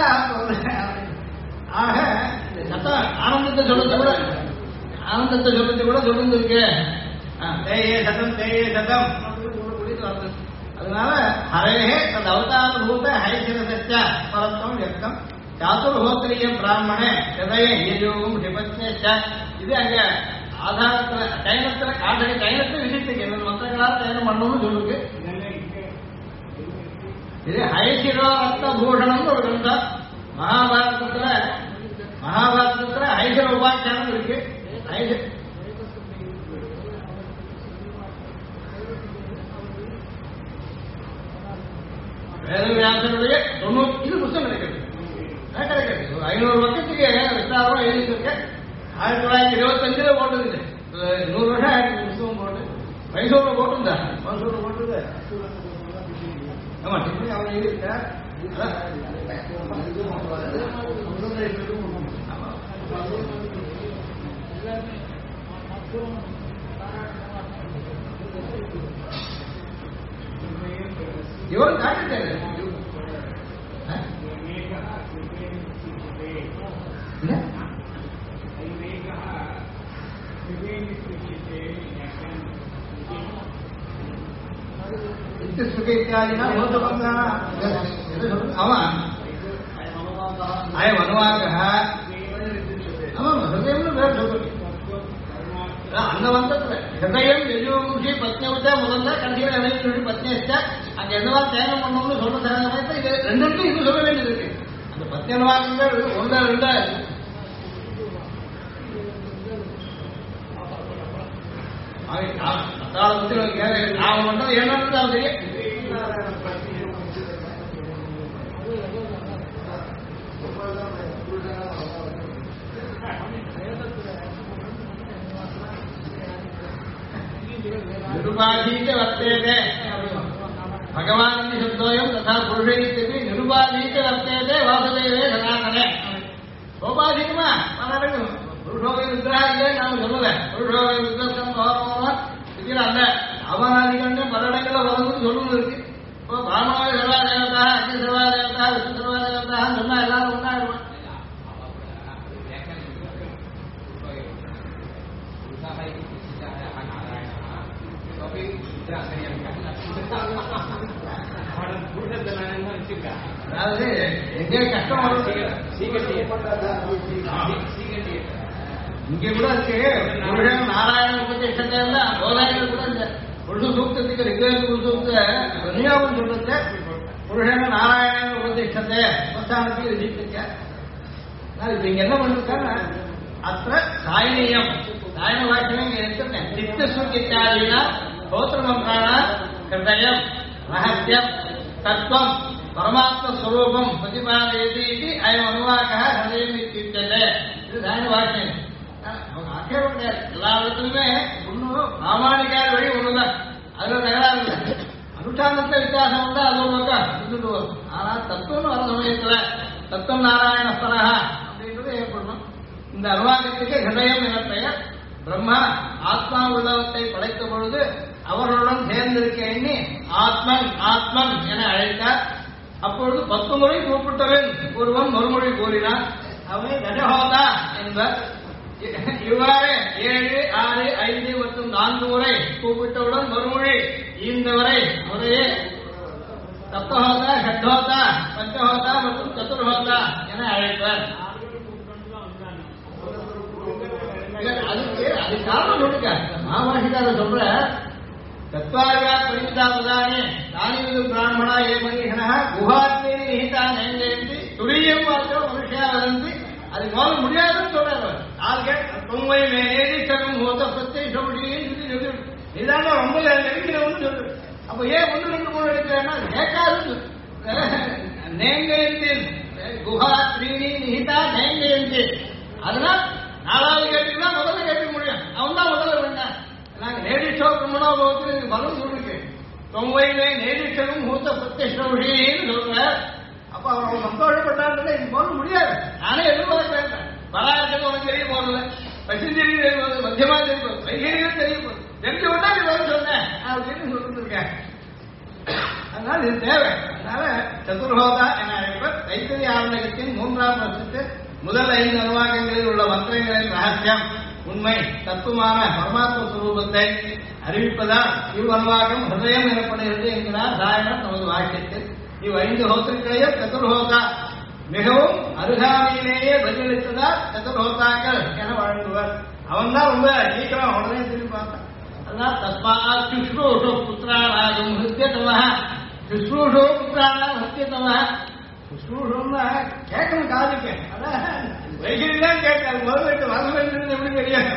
ஆக இந்த சத்த ஆனந்தத்தை சொல்றது கூட சொல்றது இருக்கு. தேயே சதம் தேயே சதம் அப்படின்னு வருது. அதனால ஹரேகே தது அவதாரபூத ஹைசிரச பரத்வம் வியக்தம் சாதுர்ஹோத்திரிய பிராமணே ஹிருதய யஜோகம் ஹிபத்னேச்ச. இது அங்க ஆதாரத்துல டைனத்துல காட்டை டைனத்தை விதித்துக்கு மற்றங்களால் டைனம் பண்ணணும்னு சொல்லுங்க. இது ஹைசிரோ ரத்ன பூஷணம்னு ஒரு கிரந்தம். மகாபாரதத்துல ஹைசிர உபாக்கியானம் இருக்கு. வேதவியாசனுடைய 90 புத்தகம் கிடைக்கிறது. 500 பக்கத்துக்கு விஸ்தாரமா எழுதிட்டு 1925 போட்டது. 100 வருஷம் ஆயிரத்தி புத்தகம் போட்டு மைசூர்ல போட்டிருந்தா. மைசூர்ல போட்டது ஆமா டிஃபன் அவன் எழுதியிருக்க. இவரும் காட்டிட்டாரு. இத்தியாதினா அவன் அயம் அனுவாக ஆமா ஹிருதயம்னு பேர் சொல்றது. அந்த வந்தத்துல ஹிருதயம் யஜுவமுஷி பத்னியா முதல்ல கடைசியில் ஹிருதயம் பத்னியா அங்க என்னவா தேனம் பண்ணணும்னு சொல்ற சமயத்தை இது ரெண்டுக்கும் இது சொல்ல வேண்டியது இருக்கு. அந்த பத்யனுவாகங்கள் ஒன்றா ரெண்டா அவன் மட்டும் என்னன்னு தான் தெரியும். நிருபாதீத வர்த்தேதே பகவான் சப்தோயம் ததா புருஷைத்திற்கு நிருபாதீத வர்த்தேதே வாசுதேவே சனாதனே. சோபாதிகமா புருஷோகை விக்கிரகா இல்லையே நாம சொல்லல. புருஷோகை விக்கிரகம் இதுல அந்த அவனாதிகள்னு பல இடங்கள்ல வருதுன்னு சொல்லுவது இருக்கு. இப்போ பிராமணோட சர்வா தேவதா அக்னி சர்வா தேவதா விஷ்ணு சர்வா தேவதான்னு சொன்னா எல்லாரும் ஒன்னா இருப்பான். அதாவது எங்கே கஷ்டம் இங்க கூட இருக்கு. புருஷன் நாராயண உபதேசத்துல போதாயங்கள் கூட இந்த புருஷ சூக்தத்துக்கு ரிக்வேத சூக்த விநியோகம் சொல்றது புருஷன நாராயணன் உபதிஷ்டத்தை உபஸ்தானத்தை விதிச்சிருக்க. இப்ப இங்க என்ன பண்ணிருக்காங்க, அத்த சாயனியம் சாயன வாக்கியம் இங்க எடுத்துருக்கேன். சித்தசுக்கித்தாதினா ஸ்தோத்திரமன்றான ஹிருதயம் ரகசியம் தத்துவம் பரமாத்மஸ்வரூபம் பிரதிபாதயதி இது அயம் அனுவாக ஹிருதயம் இத்தியுச்சதே. இது சாயன வாக்கியம். ஆட்சேபம் கிடையாது. எல்லா இடத்துலயுமே ஒன்னும் பிராமணிக்கார வழி ஒண்ணுதான். அதுல தகராறு இல்லை. அனுஷ்டானத்துல வித்தியாசம் இருந்தா அது ஒரு பக்கம் இருந்துட்டு வரும். ஆனா தத்துவம் வர சமயத்துல தத்துவம் நாராயணஸ்தரா அப்படின்றது ஏற்படணும். இந்த அனுவாகத்துக்கு ஹிருதயம் என பெயர். பிரம்மா ஆத்மா உள்ளவத்தை படைத்த பொழுது அவர்களுடன் சேர்ந்திருக்க எண்ணி ஆத்மன் ஆத்மன் என அழைத்தார். அப்பொழுது 10 முறை கூப்பிட்டவன் ஒருவன் மறுமொழி கூறினான். அவனை கஜஹோதா என்பர். இவ்வாறு 7, 6, 5 மற்றும் 4 முறை கூப்பிட்டவுடன் மறுமொழி ஈந்தவரை முறையே சப்தஹோதா ஷட்ஹோதா பஞ்சஹோதா மற்றும் சதுர்ஹோதா என அழைப்பர். அது காரணம் சொல்லுங்க. மாபாஷிகார சொல்ற தத்வாரியா பரிமிதாபதானே தானிவது பிராமணா ஏ மனிஷனா குஹாத்மே நிஹிதா நைந்தேந்தி துரியம் பார்க்க மனுஷா வதந்தி. அது போல முடியாதுன்னு சொல்றாரு. தொங்கை மேலேதிச்சகம் ஹோத பிரத்யேஷம் இதான ரொம்ப நெருங்கிறவன்னு சொல்லு. அப்ப ஏன் 1, 2, 3 எடுக்கிறேன்னா கேட்காது. நேங்கேந்தின் குஹா த்ரீனி நிஹிதா நேங்கேந்தி. அதனால 4வது கேட்டுக்கு தான் முதல்ல கேட்க முடியும். அவன் தான் முதல்ல வேண்டாம். நாங்க நேரிஷோ பிரம்மணோ போகுது பலம் சொல்லிருக்கு. தொங்கையிலே நேரிஷகம் மூத்த பிரத்யேஷன்னு சொல்ற. அப்ப அவன் சந்தோஷப்பட்டான்னு இது போல முடியாது. நானே எதிர்பார்க்க வேண்டாம். பராயத்துக்கு உனக்கு தெரிய போறதில்ல, பசிஞ்செறி தெரிய போகுது, மத்தியமா தெரிய போகுது, வைகரிகள் தெரிய போகுது. தெரிஞ்சு விட்டா நீ பதில் சொன்னேன் அப்படின்னு சொல்லிட்டு இருக்கேன். அதனால இது தேவை. அதனால சதுர்ஹோதா என அழைப்பர். தைத்திரிய ஆரம்பத்தின் 3ஆம் வருஷத்து முதல் 5 அனுவாகங்களில் உள்ள மந்திரங்களின் ரகசியம் உண்மை தத்துவமான பரமாத்ம சுரூபத்தை அறிவிப்பதால் இவ்வனுவாகம் ஹிருதயம் எனப்படுகிறது என்கிறார் சாயனர் நமது வாக்கியத்தில். இவ் 5 ஹோத்திருக்களையும் சதுர்ஹோதா மிகவும் அருகாமையிலேயே பதிலளித்ததால் சதுர்ஹோதாக்கள் என வழங்குவர். அவன் தான் ரொம்ப சீக்கிரம் உடனே திரும்பி பார்த்தான். அதான் தஸ்மா சுஷ்ரூஷோ புத்திரானாகும் ஹிருத்தியதம சுஷ்ரூஷோ புத்திரானாகும் ஹிருத்தியதம. சுஷ்ரூஷம்னா கேட்கணும் காதுக்கு. அதான் வைகரிதான் கேட்காது. முதல்ல வரவேற்கிறது எப்படி தெரியாது.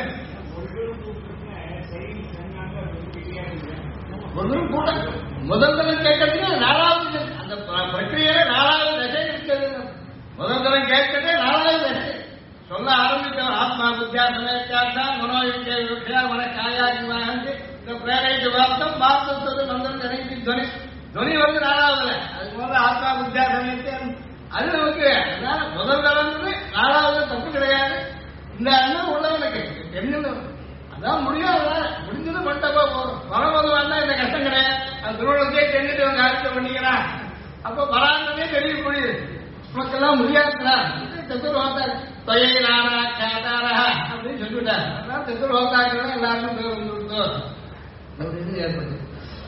ஒன்றும் கூட முதல் தரம் கேட்கறதுக்கு 4வது அந்த பிரக்கிரியில 4வது தசை இருக்கிறது. முதல் தரம் கேட்கறதே 4வது தசை. சொல்ல ஆரம்பித்தவர் ஆத்மா புத்தியாசனத்தான் மனோயுக்திய விவக்ஷா மனக்காயாதிவாகி இந்த பிரேரைக்கு வார்த்தம் பார்த்தது மந்திரம் நினைத்து துவனி துவனி வந்து 4வதுல. அதுக்கு முதல்ல ஆத்மா புத்தியாசனத்தான் அது நமக்கு முதல் தரம் 4வது தப்பு கிடையாது. இந்த அண்ணன் உள்ளவனுக்கு என்ன அதான் முடியும். முடிஞ்சது பண்ணிட்டப்போ போதும். வரம்போது வந்தா இந்த கஷ்டம் கிடையாது. அது திருவள்ளத்தையே தெரிஞ்சுட்டு அவங்க ஆட்சி பண்ணிக்கிறான். அப்போ வராதே தெரிய முடியுது. நமக்கெல்லாம் முடியாதுங்களா சதுர்ஹோதா தொயை நானா கேட்டாரா அப்படின்னு சொல்லிவிட்டார். அதனால சதுர்ஹோதாக்கள் எல்லாருக்கும் பேர் வந்து அப்படின்னு ஏற்படுது.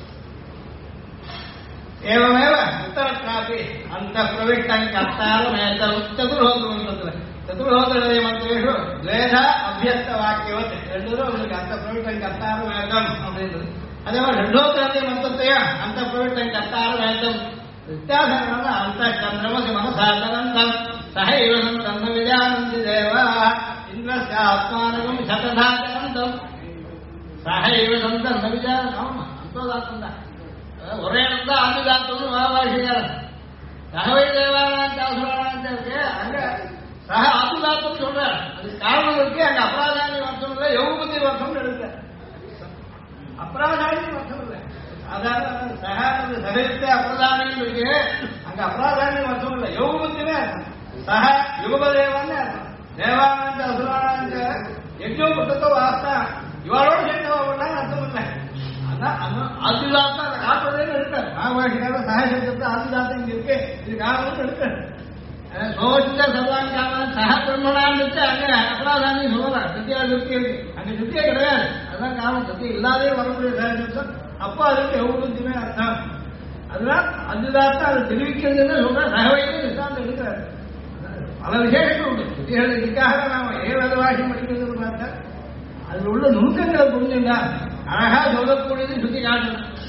ஏவமேவ உத்தரத்ராபி அந்த பிரவிஷ்டம் கர்த்தாரமேதம் சதுர்ஹோத சதுர்ஹோதரதய மந்திரேஷு துவேதா அபியஸ்த வாக்கியவத் 2 உங்களுக்கு அந்த பிரவிஷ்டம் கர்த்தாரமேதம் அப்படின்றது. அதே மாதிரி 2வது மந்திரத்தையும் அந்த பிரவிஷ்டம் கர்த்தாரமேதம் வித்தியாசம் அந்த சந்திரமசி மனசாதனந்தம் சகைவசம் தன்ன விஜயானந்தி தேவா இந்திரஸ்ய ஆத்மானகம் சததாதனந்தம் சகைவசம் தன்ன விஜயானம் அந்தோதாத்தம் தான். ஒரே இடம் தான் ஆதிதாத்தம்னு மகாபாஷிகாரன் சகவை தேவானாந்தாசுரானாந்த இருக்கு. அங்க சக ஆதிதாத்தம் சொல்றார். அதுக்கு காரணம் இருக்கு. அங்க அபராதானி வருஷம் இல்லை, யோகபதி வருஷம் இருக்கு. அபராதானி வருஷம் இல்லை. சாதாரண சகத்தை அபராதானியும் இருக்கு. அங்க அபராதானி வருஷம் இல்லை, யோகபத்தினே சக யுகபதேவான்னு தேவானந்த அசுரானாந்த யஜ்ஞோ புத்தகத்தை வாஸ்தா இவரோட சேர்ந்தவா பண்ணாங்க அர்த்தம் இல்லை. ஆதிதாத்தம் அதை காட்டுறதே இருக்காரு. மகாபாஷிகார சகசப்தத்தை ஆதிதாத்தம் இங்க இருக்கு. இது காரணம் இருக்கு. சோசித்த சர்வாங்க சக பிரம்மணான்னு இருக்கு. அங்க அபராதானி சொல்லலாம். சத்தியா திருப்தி இருக்கு. அங்க திருப்தியே கிடையாது. அதுதான் காரணம். சத்தியம் இல்லாதே வரக்கூடிய சகசப்தம். அப்போ அதுக்கு எவ்வளவுமே அர்த்தம். அதனால ஆதிதாத்தம் அதை தெரிவிக்கிறதுன்னு சொல்ற சகவைக்கு நிஷ்டாந்தம் எடுக்கிறாரு. பல விசேஷங்கள் உண்டு. சுத்திகள் இதுக்காக நாம வேதவாசி படிக்கிறதுன்னு பார்த்தா அதில் உள்ள நுணுக்கங்களை புரிஞ்சுட்டா அழகா சொல்லக்கூடியது சுத்தி காட்டணும்.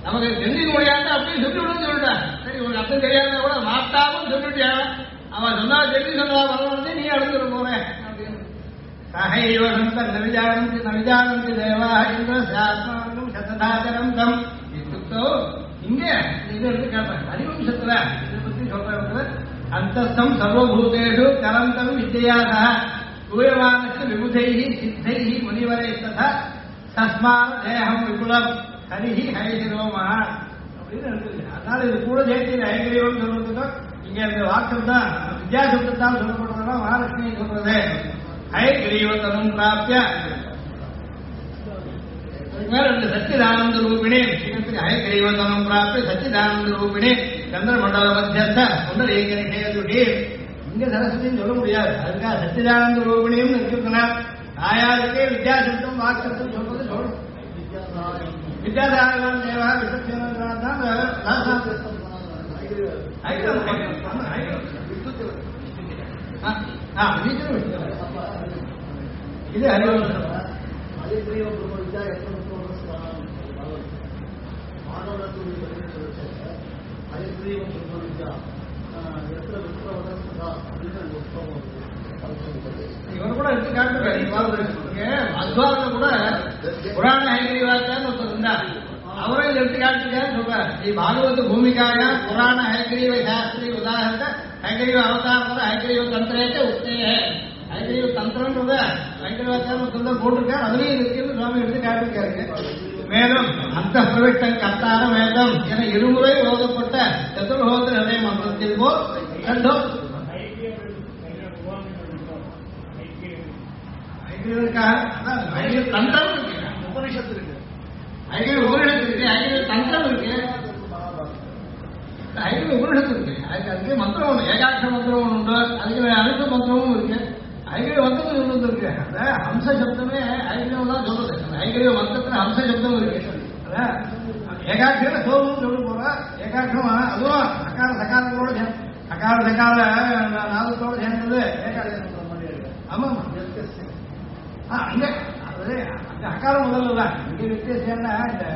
நமக்கு தெரிஞ்சுக்க முடியாது அப்படின்னு சொல்லிவிடும் சொல்லிட்டேன். சரி உனக்கு அர்த்தம் தெரியாத கூட மாத்தாவும் சொல்லிட்டியா, அவன் சொன்னா தெரிஞ்சு சொன்னா வரணும் நீ அழுந்துட போறேன் அப்படின்னு. சகைவ சந்தன் நவிஜானந்தி தேவா இந்திரம் சததாச்சரம் தம் இத்துக்தோ. இங்க இது எடுத்து கேட்பேன் ஹரிவம்சத்துல இதை பத்தி சொல்றது. அந்தஸ்தம் சர்வபூதேஷு கலந்தம் வித்யாச தூயமானஸ்ய விபுதைஹி சித்தைஹி முனிவரை ததா தஸ்மான தேகம் விபுலம் ஹரிஹி ஹைசிரோமா அப்படின்னு இருக்குது. அதனால இது கூட சேர்த்து ஹைகிரீவம் சொல்றதுக்கும் இங்க இந்த வாக்கம் தான் வித்யாசப்தான் சொல்லப்படுறதுனா மகாலட்சுமி சொல்றது. ஹைகிரீவத்தனம் பிராப்திய சச்சிதானந்த ரூபிணி ஹயகிரீவந்தனம் பிராப்தி சச்சிதானந்த ரூபிணி சந்திரமண்டல மத்தியஸ்த புண்டரீகரிஷேதுடி. இங்க சரஸ்வதினு சொல்ல முடியாது, அதுக்காக சச்சிதானந்த ரூபிணியும் இருக்கணும். ஆயாருக்கே வித்யாசப்தம் வாக்சப்தம் சொல்றது சொல்லணும். வித்யாசாரன் தேவா விசப்தான் தான் இது ஹரிவம்சம். இவர் கூட எடுத்து காட்டுறாரு. அத்வாரில கூட புராண ஹைகிரீவாச்சான்னு ஒருத்தர் இருந்தார், அவரும் இதை எடுத்து காட்டுக்கான்னு சொல்றாரு. பாகவத பூமிக்காக புராண ஹைகிரீவ சாஸ்திரி உதாரண ஹைகிரீவ அவதார ஹைகிரீவ தந்திரத்தை உத்தே ஹைகிரீவ தந்திரன்றத ஹைகிரீவாச்சாரம் ஒருத்தர் போட்டிருக்காரு. அதுலயும் இருக்குன்னு சுவாமி எடுத்து காட்டிருக்காரு. மேலும் அந்த பிரவிஷ்டம் கர்த்தான வேதம் என இருமுறை ஓதப்பட்ட சதுர்ஹோத ஹதய மந்திரத்தில் போல் கண்டோ தந்திரம் இருக்கு, உபனிஷத்து இருக்கு, ஐகிரி உபனிஷத்து இருக்கு, ஐகிரி தந்திரம் இருக்கு, ஐகிரி உபனிஷத்து இருக்கு. அதுக்கு மந்திரம் ஒண்ணு ஏகாட்ச மந்திரம் ஒண்ணு உண்டு, அதுக்கு அழுத்த மந்திரமும் இருக்கு. ஐகிரி மந்திரம் சொல்றது இருக்கு. அந்த ஹம்ச சப்தமே ஐகிரியம் தான் சொல்றது. அந்த ஐகிரிய மந்திரத்துல ஹம்ச சப்தம் இருக்கு. ஏகாட்சியில சோமும் சொல்ல போற ஏகாட்சம் அதுவும் அக்கார சகாரங்களோட அக்கார சகார நாதத்தோட சேர்ந்தது ஏகாட்சம். ஆமா அங்க அது அங்க அக்காரம் முதல்ல தான் இங்க வித்தியாசம்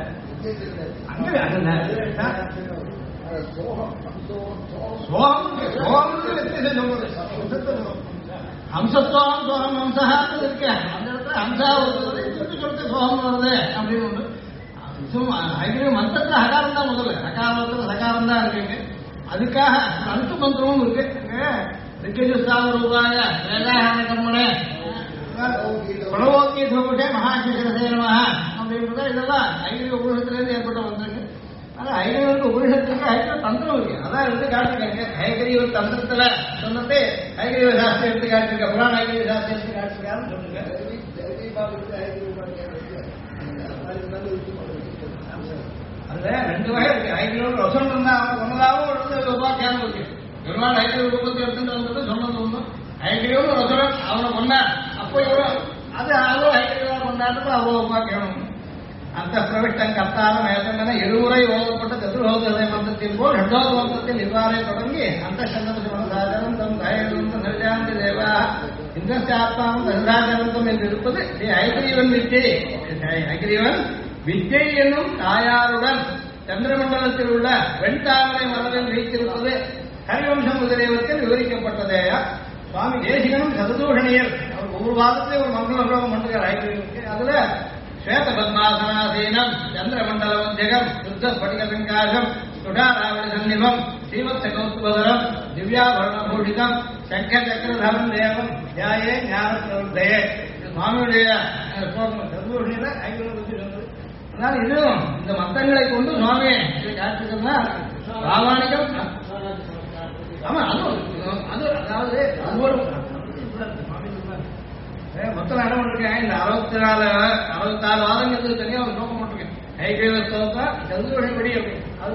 ஹம்சத்துவம் சோகம் ஹம்சா இருக்கு. அந்த இடத்துல ஹம்சா வருது சொல்லிட்டு சோகம் வருது அப்படின்னு ஒன்று. ஐகிரிய மந்திரத்துல ஹகாரம் தான் முதல்ல, ஹகாரத்துல சகாரம் தான் இருக்கு. அதுக்காக அழுத்த மந்திரமும் இருக்கு. ரிக்கஜுஸ்தாவரூபாய வேதாஹான கர்மனே பிரணவோக்கி தோபட்டே மகாசிகரசே நமஹ அப்படின்றத இதெல்லாம் ஐகிரிய உபனிஷத்துலேருந்து ஏற்பட்ட வந்திருக்கு. ஆனால் ஐகிரியவருக்கு உபனிஷத்துக்கு ஐகிரிய தந்திரம் இருக்கு. அதான் எடுத்து காட்டிருக்காங்க. ஐகிரிய தந்திரத்துல சொன்னது ஐகிரிய சாஸ்திரம் எடுத்து காட்டிருக்க, புராண ஐகிரிய சாஸ்திரம் எடுத்து காட்டிருக்காருன்னு சொல்லுங்க. அதுல ரெண்டு வகை இருக்கு. ஐகிரியோட ரசம் இருந்தா ஒன்னதாவும் ஒரு உபாக்கியானம் இருக்கு. பெருமாள் ஐகிரிய ரூபத்தை எடுத்துட்டு வந்துட்டு சொன்னது ஒண்ணு. ஐகிரியோட ரசம் அவனை கொண்டா அப்போ இவ்வளோ அது அவ்வளோ ஐகிரியவா கொண்டாடுறது அவ்வளோ உபாக்கியானம். அந்த பிரவிஷ்டம் கர்த்தாரம் ஏதன இருமுறை ஓதப்பட்ட சதுர்ஹோத மந்திரத்தில் போல் இரண்டாவது மந்திரத்தில் இவ்வாறே தொடங்கி அந்த சந்தம் தம் தயந்த நிர்ஜாந்தி தேவா இந்த ஆத்மாவும் தந்தாஜனந்தம் என்று இருப்பது ஐகிரியவன் வித்தை. ஐகிரியவன் வித்தை என்னும் தாயாருடன் சந்திரமண்டலத்தில் உள்ள வெண்தாமரை மலரில் வைத்திருப்பது ஹரிவம்சம் முதலியவற்றில் விவரிக்கப்பட்டதேயா. சுவாமி தேசிகனும் சததூஷணியர் அவர் ஒவ்வொரு வாதத்திலே ஒரு மங்கள பிரபம் பண்ணுறார் ஐகிரியனுக்கு. அதுல ஸ்வேத பத்மாசனாசீனம் சந்திரமண்டல மத்தியகம் சுத்த ஸ்படிக சங்காசம் சுடாராவண சன்னிபம் ஸ்ரீமத் கௌஸ்துபதரம் திவ்யாபரணபூஷிதம் சங்க சக்கரதரம் தேவம் தியாயே ஞான பிரவர்த்தயே. சுவாமியுடைய சததூஷணியில ஐகிரியனை பற்றி சொன்னது. அதனால இதுவும் இந்த மத்தங்களை கொண்டு சுவாமி இதை காட்டுறதுன்னா பிராமணிகம். ஆமா அது அதாவது ஒவ்வொரு மொத்தம் இடம் இருக்கேன். இந்த 64 வாதங்களுக்கு தனியா ஒரு நோக்கம் போட்டிருக்கேன். ஐகிரிய ஸ்தோத்திரம் சதுர்வழிப்படி அப்படி அது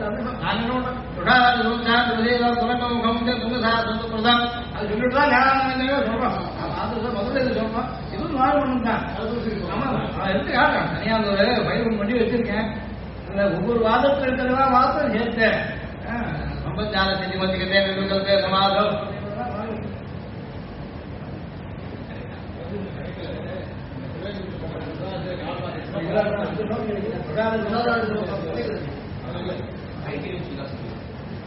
துலகம் அது சொல்லிட்டு தான் ஞானம் சொல்றோம். அது முதல்ல இது சொல்றோம். இதுவும் நாலு மணி தான். ஆமா எடுத்து காட்டுறேன். தனியா அந்த ஒரு பயிர் பண்ணி வச்சிருக்கேன். ஒவ்வொரு வாதத்தில் இருக்கிறதா வாதத்தை சேர்த்தேன். சம்பத்தான செஞ்சு மத்திக்கிட்டே சமாதம்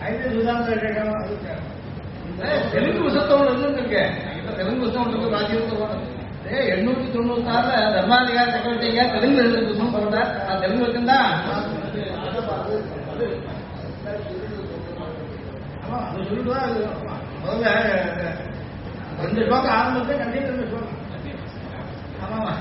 தெலுங்கு புத்தகம் இருக்கு. இப்ப தெலுங்கு புத்தகம் இருக்கு. ராஜ்யத்தில் 896 தர்மாதிகார சக்கரவர்த்திங்க தெலுங்கு புத்தகம் சொல்றார். நான் தெலுங்கு இருக்குதான் அது சொல்லிட்டு முதல்ல 2 ஸ்லோகம் ஆரம்பிச்சு கண்டிப்பா 2 ஸ்லோகம். ஆமாமா.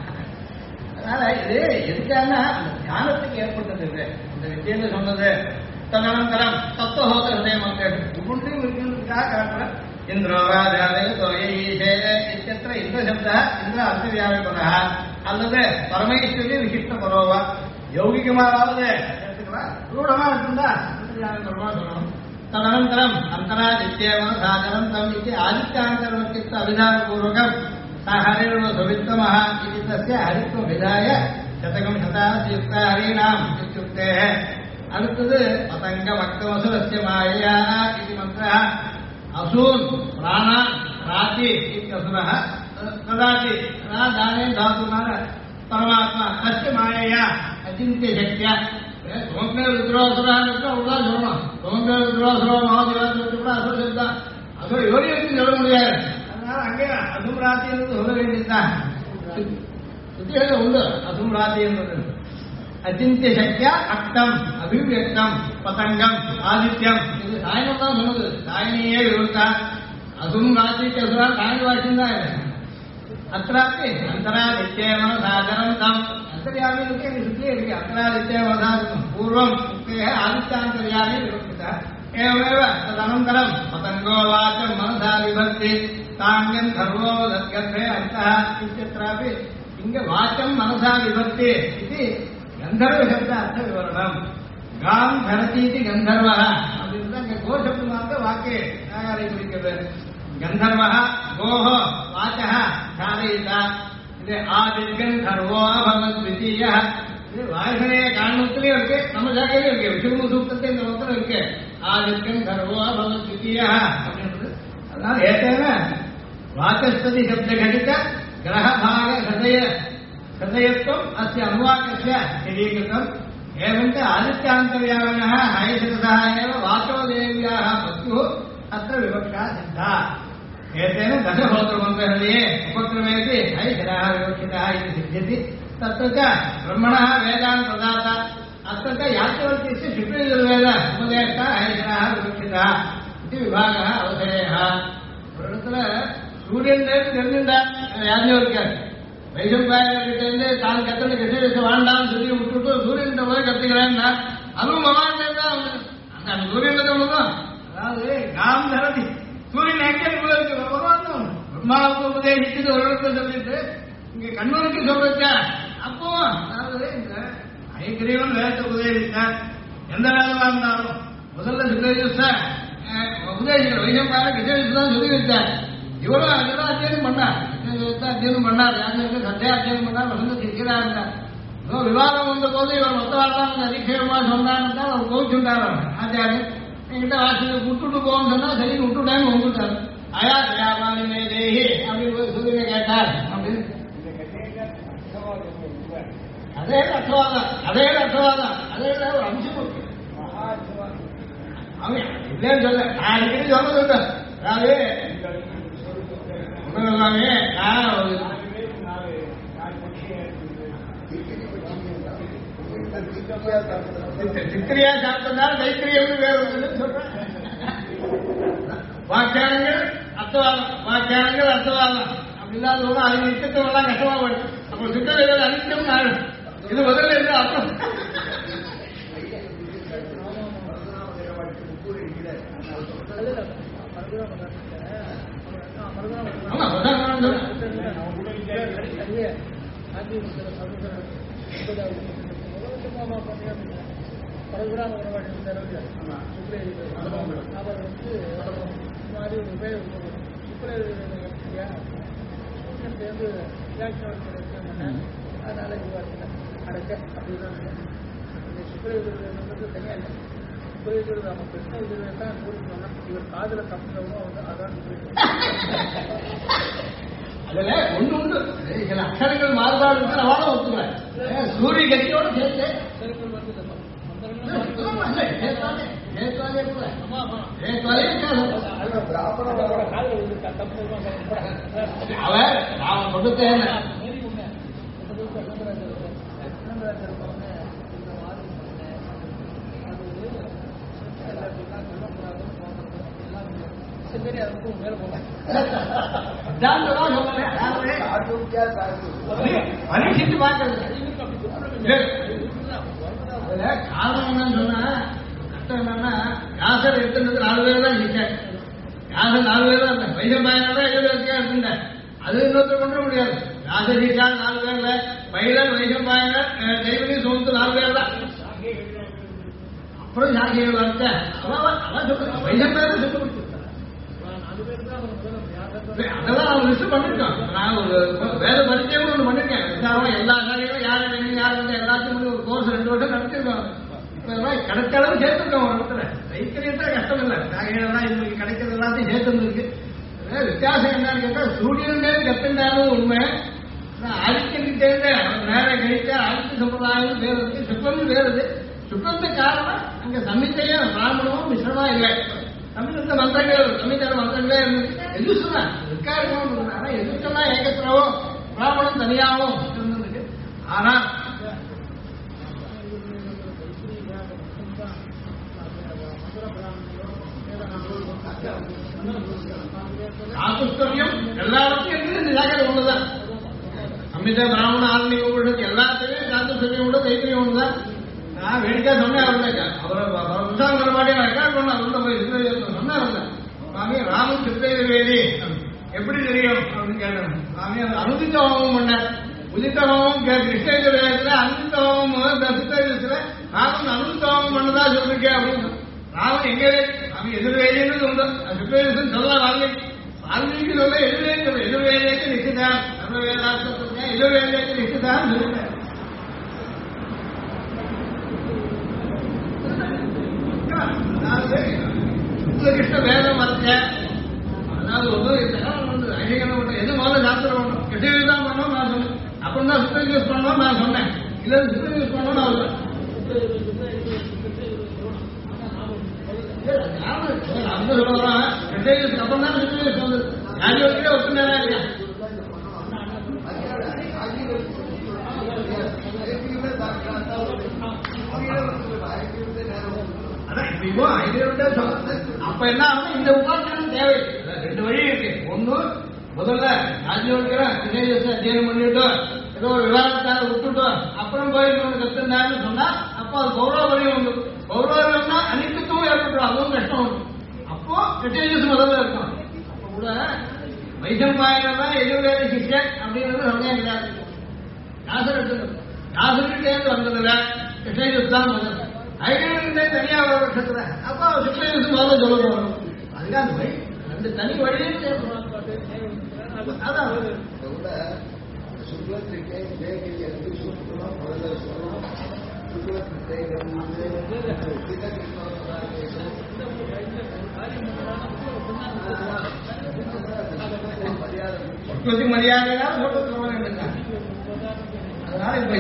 அதனால இது எதுக்கான ஞானத்துக்கு ஏற்பட்டது இந்த வித்தியன்னு சொன்னது. ததனந்தரம் தத்துவஹோத ஹிருதய மக்கள் ஒவ்வொன்றையும் இருக்கிறதுக்காக காட்டுற இந்திரோவாதாதய தோயீஷே இத்தியத்திர இந்திர சப்தா இந்திர அர்த்தவியாபகா அல்லது பரமேஸ்வரி விசிஷ்ட பரோவா யௌகிகமாவது எடுத்துக்கலாம். ரூಢமா இருந்தா அர்த்தவியாபகமா சொல்லணும். ததனந்தரம் அந்தராதித்யேவ சாதனந்தம் இது ஆதித்யாந்தரவர்த்தித்த அபிதானபூர்வகம் ஹரிர்வ சுவித்தமஹ இது தஸ்ய ஹரித்வ விதாய சதகம் சதாசியுக்த ஹரிணாம் இத்யுக்தே. அடுத்தது பதங்க வக்தவசுரஸ்ய மாயா இது மந்திர அசூன் பிராண ராதி இத்யசுரः ததாதி தானே தாத்துனால பரமாத்மா தஸ்ய மாயா அச்சிந்திய சக்தியா சோமே ருத்ராசுரான்னு அவ்வளோதான் சொல்லணும். சோமே ருத்ராசுரோ மகாதேவாசுரத்து கூட அசுர சப்தா அசுர யோனியத்துக்கு சொல்ல முடியாது. அதனால அங்கே அசுமராத்தி என்பது சொல்ல வேண்டியதுதான். சுத்தியாக உண்டு அசுமராத்தி என்பது. அச்சிந்திய சக்தியா அக்தம் அபிவியக்தம் பதங்கம் ஆதித்யம் இது சாயனம் தான் சொன்னது. சாயனியே விவருத்தா அசும் ராத்திக்கு அசுரா சாயன வாக்கியம் தான். அत्रापि अंतरादित्येव साधनं तम अंतर्यामी के सुखे इति अंतरादित्येव साधनं पूर्वं उक्ते आदित्यान्तर्यामी विवक्षितः एवमेव तदनन्तरं पतंगो वाचं मनसा विभक्ति तांगं सर्वो दद्गन्धे अन्तः इत्यत्रापि इंग वाचं मनसा विभक्ति इति गंधर्व शब्द अर्थ विवरणम् गां धरति इति गंधर्वः अदिन्दा गो शब्द मात्र वाक्ये आयारे कुरिक्कते गंधर्वः गोः वाचः धारयिता இது ஆதித்யோ அபவத் த்விதீய. இது வாசனைய காரணத்திலே இருக்கு. நம்ம ஜாக்கையிலே இருக்கு. விஷ்ணு சூக்தத்தை இந்த மொத்தம் இருக்கு. ஆதித்யம் சர்வோ அபவத் த்விதீய அப்படின்றது. அதனால ஏத்தேன வாச்சஸ்பதி சப்த கடித கிரக பாக ஹதயத்வம் அஸ்ய அனுவாகஸ்ய ஸ்திரீகிருதம். ஏவஞ்ச ஆதித்யாந்தர்யாமினः ஹயசிரசः एव वाचो देव्याः पत्युः अत्र विवक्षा सिद्धा. एतेन दशहोत्रमन्त्रहृदये उपक्रमेति हयशिरः विवक्षितः इति सिद्ध्यति. तत्र च ब्रह्मणः वेदान् प्रदाता अत्र च याज्ञवल्क्यस्य शुक्लयजुर्वेद उपदेष्टा हयशिरः विवक्षितः इति विभागः अवधेयः. ஒரு இடத்துல சூரியன் தெரிஞ்சிருந்தார் யாஜ்ஞவல்க்யர். வைசம்பாயர்கிட்ட தான் கத்தனை கட்டி வாண்டான்னு சொல்லி விட்டுட்டு சூரியன் போய் கத்துக்கிறேன்னா அதுவும் பகவான் தான். அந்த சூரியன் தான். அதாவது காம் தரதி சூரியன் ஆக்சுவல் இருக்கு பகவான் தான். பிரம்மாவுக்கு உபதேசிச்சது ஒரு இடத்துல சொல்லிட்டு இங்க கண்ணூருக்கு சொல்லிருக்க. அப்போ அதாவது இந்த ஐக்கிரியவன் வேதத்தை உபதேசித்தார். எந்த வேதமா இருந்தாலும் முதல்ல சுக்ரஜுஸ்த உபதேசிக்கிற வைசம்பாயர் கிருஷ்ணஜுஸ் தான் சொல்லி வச்சார். இவரும் அதெல்லாம் அத்தியனம் பண்ணார். அத்தியனம் பண்ணார். சத்தியா அத்தியனம் பண்ணார். வசந்த சிரிக்கிறா இருந்தார். விவாதம் வந்த போது இவர் மொத்தவாழ்லாம் அதிகமா சொன்னான்னு தான் அவர் கோவிச்சுட்டார். ஆச்சாரியர் என்கிட்ட வாசனை விட்டுட்டு போகணும்னு சொன்னா சரி விட்டுட்டான்னு வந்துட்டார். அயா தயாபாலினே தேகி அப்படின்னு சொல்லி கேட்டார். அப்படின்னு அதே அர்த்தவாதம் அதே ஒரு அம்சம் இருக்கு. அவன் இல்லைன்னு சொல்ல நான் அடிக்கடி சொன்னது. அதாவது சித்திரியா சாப்பிட்டதால் தைத்திரியம் வேறு சொல்றேன். வாக்கியானங்கள் அர்த்தவாதம் அப்படி இல்லாத அது நிச்சயத்தெல்லாம் கஷ்டமா போயிடும். அப்போ சித்தர்கள் அனிச்சம் நாடும். இது முதல்ல இருந்து அர்த்தம். பரகுராம உறவாடி அவர் மாதிரி ஒரு பேர் சூரியன் சேர்ந்து அதனால அடைச்ச அப்படிதான் சுக்ரயுஜுர்வேதம் தனியாக இல்லை. சுக்ரயுஜுர்வேதம் நம்ம கிருஷ்ண யுஜுர்வேதம் தான் சூரியன் சொன்னோம். இவர் காதல தப்புறவோ அதான் அதுல ஒண்ணு உண்டு. சில அக்ஷரங்கள் மாறுபாடு அவனும் ஒத்துக்கிறேன். சூரிய கட்சியோடு சேர்த்து கேட்கல ஆமா ஆமா ஏன் தொலைக்காது பிராமணோட காதல வந்து தப்பு அவன் நான் கொடுத்தேன் மீறி உண்மை சரி அதுக்கும் மேல போனேன் பரீட்சித்து பார்க்கறது காரணம் என்னன்னு சொன்னா கஷ்டம் என்னன்னா யாசர் எடுத்துறது 4 பேர் தான் நிக்க யாசர் 4 பேர் தான் இருந்தேன் வைசம் பயனாதான் 7 பேருக்கே இருந்தேன் அது இன்னொருத்தர் கொண்டு முடியாது யாசர் ஈஷா 4 பேர்ல பைலன் வைசம் பயனர் தெய்வனி சோத்து 4 பேர் தான் அப்புறம் யாகிகள் வரத்த அதான் சொல்றேன் வைசம் பேர் சொல்லி கொடுத்து அதெல்லாம் அவங்க லிஸ்ட் பண்ணிருக்கோம் நான் ஒரு வேலை பரிச்சயம் ஒன்று பண்ணிருக்கேன் விசாரம் எல்லா காரியங்களும் யார் யார் எல்லாத்தையும் ஒரு கோர்ஸ் 2 வருஷம் நடத்திருக்கோம் கிடைச்ச அளவு சேர்த்துருக்கோம் ஒரு இடத்துல தைக்கரியத்துல கஷ்டம் இல்லை காய்கறிதான் இவங்களுக்கு கிடைக்கிறது எல்லாத்தையும் சேர்த்துருக்கு வித்தியாசம் என்னன்னு கேட்டா சூரியனே கத்துண்டாலும் உண்மை அழிக்கிட்டே நேரம் கழிச்சா அழித்து சம்பிரதாயம் வேறுது சுத்தம் வேறுது சுத்தத்துக்கு காரணம் அங்க சமித்தையும் பிராமணமும் மிஸ்ரமா இல்லை தமிழ்ந்த மந்திரங்கள் தமிழ்நாடு மந்திரங்களே எதிர்த்துதான் இருக்காருக்கும் ஆனா எதிர்த்தெல்லாம் ஏகத்திரவும் பிராமணம் தனியாகவும் இருந்திருக்கு ஆனா சாதுஷ்கரியம் எல்லாருக்கும் இருந்து நிராகரி ஒண்ணுதான் அமித பிராமண ஆன்மீக உள்ளது எல்லாத்தையும் சாதுஷ்கரியம் உள்ள தைத்திரியம் ஒண்ணுதான் நான் வேடிக்கா சொன்னேன் அவரை விசாங்கிற மாதிரி நான் ரெக்கார்ட் பண்ண உள்ள போய் சொன்னேன் சுவாமி ராமன் சித்திரவேதி எப்படி தெரியும் அப்படின்னு கேட்டேன் சுவாமி அது அனுதித்த ஹோமம் பண்ண உதித்த ஹோமம் கிருஷ்ண வேதத்துல அனுதித்த ஹோமம் சித்திரத்துல ராமன் அனுதித்த ஹோமம் பண்ணதா சொல்லிருக்கேன் அப்படின்னு ராமன் எங்க சுவாமி எதிர்வேதின்னு சொல்றோம் சித்திரவேதம் சொல்ல வால்மீகி சொல்ல எதிர்வேதிக்கு நிச்சயதான் சர்வவேதார்த்தத்துக்கு எதிர்வேதிக்கு நிச்சயதான் சொல்லிட்டேன் கிருஷ்ண வேதம் வரைச்ச அதாவது வந்து ஐயகனம் எது முதல்ல சாஸ்திரம் பண்ணணும் கிருஷ்ண தான் பண்ணோம் நான் சொன்னேன் அப்புறம் தான் சுத்தம் யூஸ் பண்ணோம் நான் சொன்னேன் இல்ல சுத்தம் யூஸ் பண்ணோம் நான் அவங்க சொல்றான் கிருஷ்ண யூஸ் அப்புறம் தான் சுத்தம் யூஸ் வந்தது யாரு வரைக்கும் ஒத்துமையா இல்லையா அப்ப என்ன ஆகும் இந்த உபாசனம் தேவை 2 வழி இருக்கு ஒண்ணு முதல்ல அத்தியனம் பண்ணிட்டோம் ஏதோ ஒரு விவாதத்தால விட்டுட்டோம் அப்புறம் போய் கத்துனான்னு சொன்னா அப்ப அது கௌரவ வழியும் உண்டு கௌரவம்னா அனித்துவம் ஏற்பட்டுரும் அதுவும் கஷ்டம் உண்டு அப்போ கிருஷ்ண முதல்ல இருக்கும் அப்ப கூட வைசம் பாயதான் எதிர்வேத சிஷ்யன் அப்படின்றது சமயம் கிடையாது யாசர் எடுத்துக்கணும் யாசர்கிட்டே வந்ததுல கிருஷ்ண தான் முதல்ல ஐக்கியங்களே தனியா வர பட்சத்துல அப்ப சிக்ஷன் முதல்ல சொல்ல போறோம் அதுதான் வழி 2 தனி வழியே அதான் சுக்லத்திற்கே சொல்லணும் முதல்ல சொல்லணும் சுக்லத்திற்கே மரியாதையா சொல்ல வேண்டும் அதனால இப்ப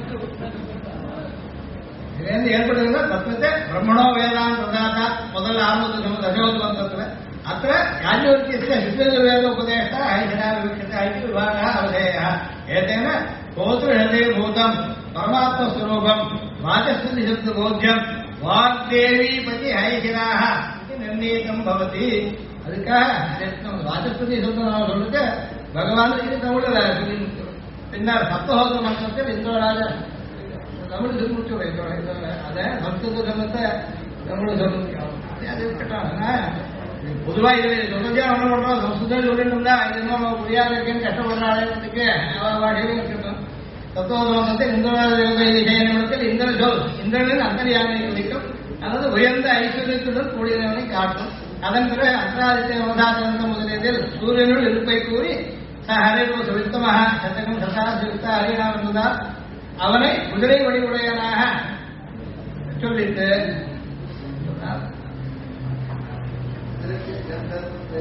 இதுலேருந்து ஏற்படுகிற தத்துவத்தை பிரம்மணோ வேதான் பிரதாதா முதல்ல 6 தசோத்வந்தத்துல அத்த யாஜ்ஞவல்க்யஸ்ய சித்தவேத உபதேச ஐஷனா விவக்ஷித ஐதி விவாக அவதேய ஏதேன கோத்ருஹதே பூதம் பரமாத்மஸ்வரூபம் வாசஸ்தி சப்த போத்யம் வாக்தேவி பதி ஐஷனாக நிர்ணீதம் பவதி அதுக்காக வாசஸ்தி சப்தம் சொல்லிட்டு பகவான் இது தமிழ்ல பின்னர் சப்தஹோத்திர மந்திரத்தில் இந்தோராஜ தமிழ் திருமுடிச்சு அதை சம்ஸ்கிருத சமத்தை தமிழ் சொல்லணும் பொதுவா இது சொல்றதே ஒண்ணு பண்றோம் சம்ஸ்கிருதம் சொல்லிட்டு இருந்தா இது இன்னும் புரியாத இருக்கேன்னு கஷ்டப்படுறாளுக்கு பாஷையிலும் இருக்கட்டும் தத்துவத்தை இந்திரத்தில் இந்திர சொல் இந்திரனின் அந்தரியாமை குறிக்கும் அதாவது உயர்ந்த ஐஸ்வர்யத்துடன் கூடியவனை காட்டும் அதன் பிறகு அக்ராதித்ய மோதாசந்த முதலியதில் சூரியனுள் இருப்பை கூறி ஹரேபோ சுவித்தமாக சதகம் சதா சுவித்த ஹரிநாம் என்பதால் அவனை குதிரை வடிவுடையனாக சொல்லிட்டு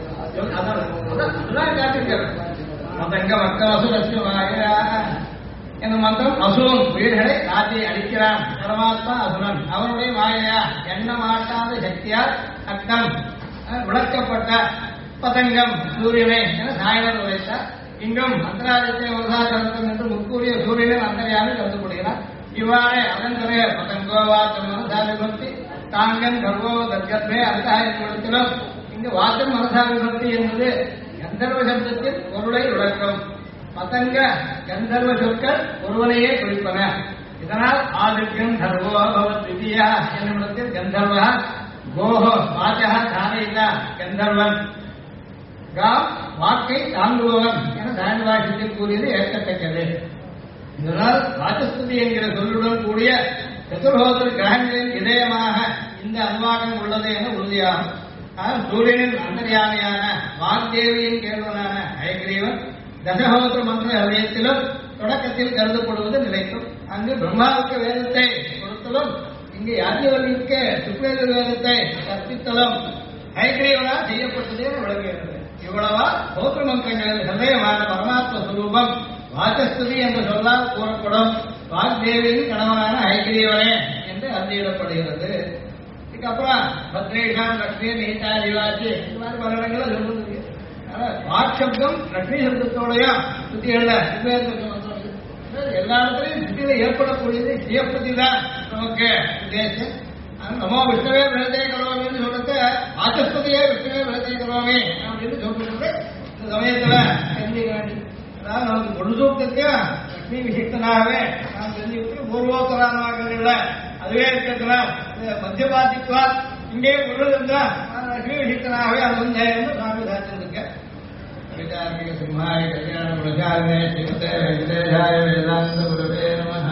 காட்டிருக்க எங்க மக்கள் என்ற மந்திரம் அசுரன் உயிர்களை நாட்டி அடிக்கிறான். பரமாத்மா அசுரன் அவனுடைய மாயையா எண்ண மாட்டாத சக்தியால் அக்கம் விளக்கப்பட்ட பதங்கம் சூரியனை என சாயனர் உரைத்தார். இங்கும் அந்தராஜத்தை உலகாசனத்தம் என்று முற்கூறிய சூரியனின் அந்தரையாக கருதப்படுகிறார். இவ்வாறே அதன்கரைய பதங்கோவாத்தம் மனசாவிபக்தி தாங்கன் கர்வோ தர்கத்மே அர்த்தாயிரத்திலும் இங்கு வாத்தம் மனசாவிபக்தி என்பது கந்தர்வ சப்தத்தில் பொருளை விளக்கும். பதங்க கந்தர்வ சொற்கள் ஒருவனையே குறிப்பன. இதனால் ஆதிக்கம் கர்வோ பவத் விதியா என்னும் கந்தர்வா கோஹோ வாச்சா தாரையில்லா கந்தர்வன் வாக்கை தாங்குபவன் என தாழ்வாசத்தில் கூறியது ஏற்கத்தக்கது. இதனால் வாசஸ்துதி என்கிற சொல்லுடன் கூடிய சதுர்ஹோத்திர கிரகங்களின் இதயமாக இந்த அன்வாகம் உள்ளது என உறுதியாகும். சூரியனின் அந்தர்யாமியான வாக்தேவியின் கேள்வனான ஹயக்ரீவன் தசஹோத்திர மந்திர ஹதயத்திலும் தொடக்கத்தில் கருதப்படுவது நிலைக்கும். அங்கு பிரம்மாவுக்கு வேதத்தை கொடுத்தலும் இங்கு யாஜ்ஞவல்லிக்கு சுக்லேத வேதத்தை கற்பித்தலும் ஹயக்ரீவனால் செய்யப்பட்டதே விளங்குகிறது. இவ்வளவா ஹோத்திர மந்திரங்களில் ஹதயமான பரமாத்ம சுரூபம் வாசஸ்துதி என்ற சொல்லால் கூறப்படும் வாக்தேவியின் கணவனான ஹயக்ரீவனே என்று அந்தியிடப்படுகிறது. இதுக்கப்புறம் பத்ரேஷான் லட்சுமி நீதா திவாசி இந்த மாதிரி பல இடங்களை சொல்லுது. வாக் சப்தம் லட்சுமி சப்தத்தோடையும் சுத்திகள்ல எல்லா இடத்துலையும் சுத்தியில ஏற்படக்கூடியது சிவப்பதி தான் நமக்கு உத்தேசம். நமோ விஷ்ணுவே விரதே கரோமின்னு சொல்றது வாசஸ்பதியே விஷ்ணுவே விரதே கரோமி அப்படின்னு சொல்றது இந்த சமயத்துல தெரிஞ்சுக்க வேண்டியது. அதாவது நமக்கு முழு சூக்தத்தையும் லட்சுமி விசிஷ்டனாகவே நாம் தெரிஞ்சுக்கிட்டு பூர்வோத்தரான வாக்குகள்ல அதுவே இருக்கிறதுல மத்தியபாதித்வா இங்கே முழு இருந்தா லட்சுமி விசிஷ்டனாகவே அது வந்து சுவாமி சாத்திருக்க கவிதார்க்கிக சிம்ஹாய கல்யாண பிரசாரமே ஸ்ரீமதே வெங்கடேஷாய வேதாந்த குரவே நமஹ.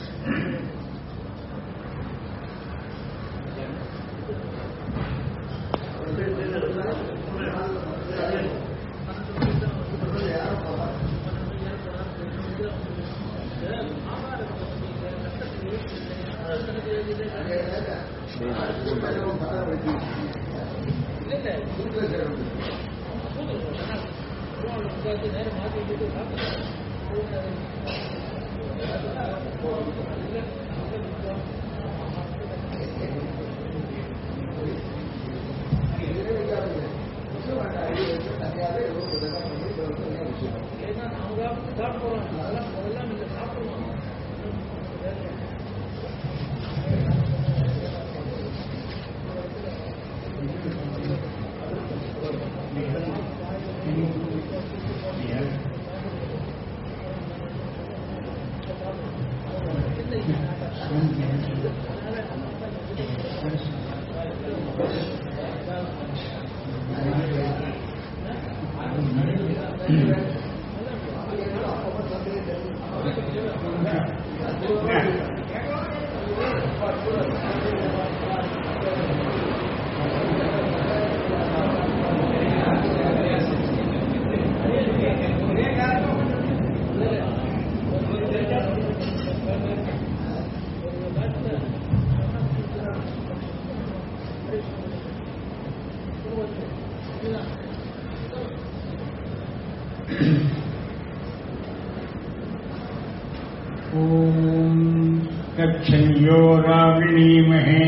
तच्छन्यो रावणीमहे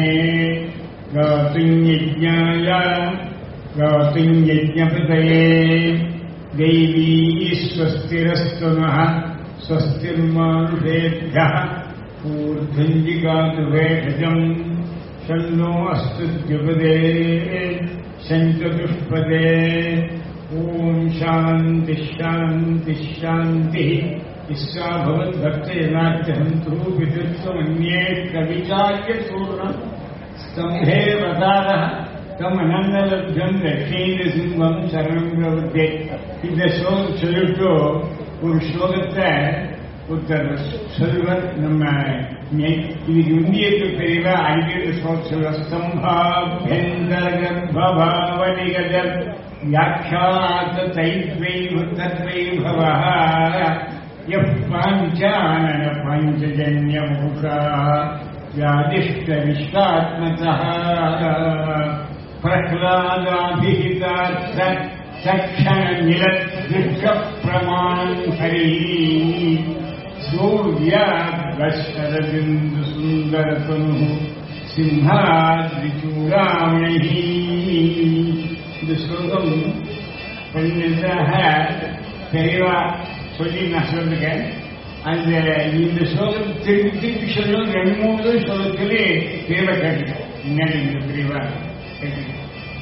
गातुं यज्ञपतये देवी स्वस्तिरस्तु नः स्वस्तिर्मानुषेभ्यः ऊर्ध्वञ्जिगातु वेषजम् शन्नो अस्तु द्युपदे शञ्चतुष्पदे ॐ शान्ति शान्ति शान्तिः ईश्वा भवद्भक्तजनात्यहन्तु विद्युत्वमन्ये कविचार्य चूर्णम् स्तम्भे वदारः तमनन्दलब्धम् लक्ष्मीनृसिंहम् शरणम् प्रवृत्ते. இந்த ஸ்லோகம் சொல்லிட்டு ஒரு ஸ்லோகத்தை ஒருத்தர் சொல்வர். நம்ம இதுக்கு இந்தியத்து தெரியல அடிக்கடி சொல்ல ஸ்தம்பாபியந்தர கர்ப்பபாவனிகஜர் வியாக்கியாத தத்வைபவः பாஞ்சானன பஞ்சஜன்யமுகா व्यादिष्ट विश्वात्मतः प्रह्लादाभिहितार्थ सक्षण निलद्दुर्ग प्रमाणं हरि சூர்யாத்வரவிந்து சுந்தரதனு சிம்ஹாத்ரிச்சூடாமணி. இந்த ஸ்லோகம் பண்ணதாக தெளிவா சொல்லி நான் சொல்லிருக்கேன். அந்த இந்த ஸ்லோகம் திருப்பி திருப்பி சொல்லும் 2-3 ஸ்லோகத்திலே தெளிவா கேட்டுக்கேன். என்னன்னு இந்த தெளிவா கேட்டுக்கேன்.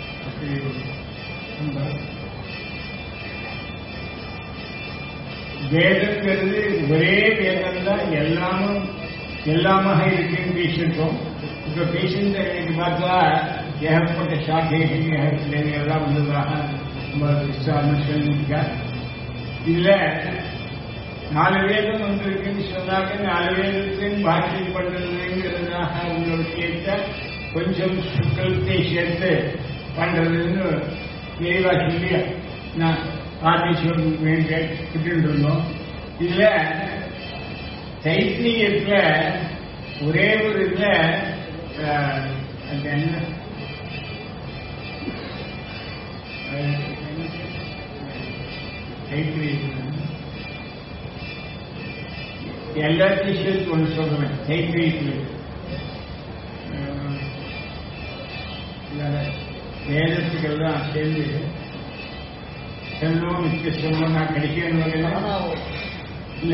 வேதங்கிறது ஒரே வேதம் தான், எல்லாமாக இருக்குன்னு பேசியிருக்கோம். இப்ப பேசியிருந்த எனக்கு பார்த்தா ஏகப்பட்ட சாக்கைகள் ஏகப்பட்ட எல்லாம் வந்ததாக நம்ம விசாரணை சொல்லியிருக்கார். இதுல 4 வேதம் வந்திருக்குன்னு சொன்னாங்க. 4 வேதத்தையும் பாக்கியம் பண்றதுங்கிறதுனாக உள்ள விஷயத்தை கொஞ்சம் சுக்கலத்தை சேர்த்து பண்றதுன்னு தெளிவா சொல்லி நான் ஆதீஸ்வரன் கேட்டு இருந்தோம். இதுல தைத்திரியத்துல ஒரே ஒரு இதுல அந்த என்ன தைத்திரியத்துல எல்லாத்தையும் சேர்த்து ஒன்று சொல்றேன். தைத்திரியத்துல வேதத்துக்கெல்லாம் சேர்ந்து செல்வம் நித்திய செல்வம் நான் கிடைக்கணும் இல்ல.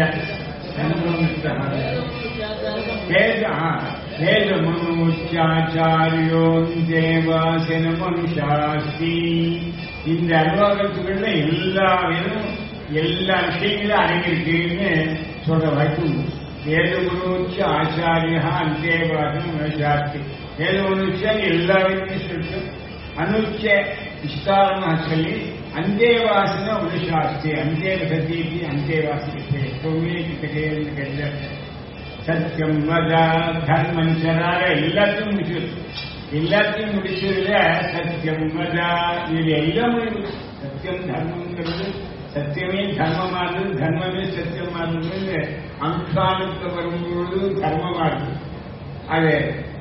வேதமனுச்சாச்சாரியோ தேவாசன மனுஷாஸ்தி. இந்த அனுபவத்துக்குள்ள எல்லா விஷயங்களும் அடங்கியிருக்குன்னு சொல்ற வாய்ப்பு. வேதமனுச்ச ஆச்சாரியா அந்தேவாசன மனுஷாஸ்தி. வேதமனுச்சா எல்லா விஷயம் சொல்லிட்டு அனுச்ச விஸ்தாரமாக சொல்லி அந்தேவாசன மனுஷாஸ்தி. அந்தேவ சத்திக்கு அந்தேவாசனத்தை எப்பவுமே கிட்டக்கேன்னு கேட்ட சத்தியம் வதா தர்மம் சரார எல்லாத்தையும் முடிச்சிருக்கு. எல்லாத்தையும் முடிச்சதுல சத்தியம் வதா இது எல்லாம் சத்தியம் தர்மங்கிறது சத்தியமே தர்மமானது, தர்மமே சத்தியமானது. அம்சானுக்கு வரும்பொழுது தர்மமானது. அது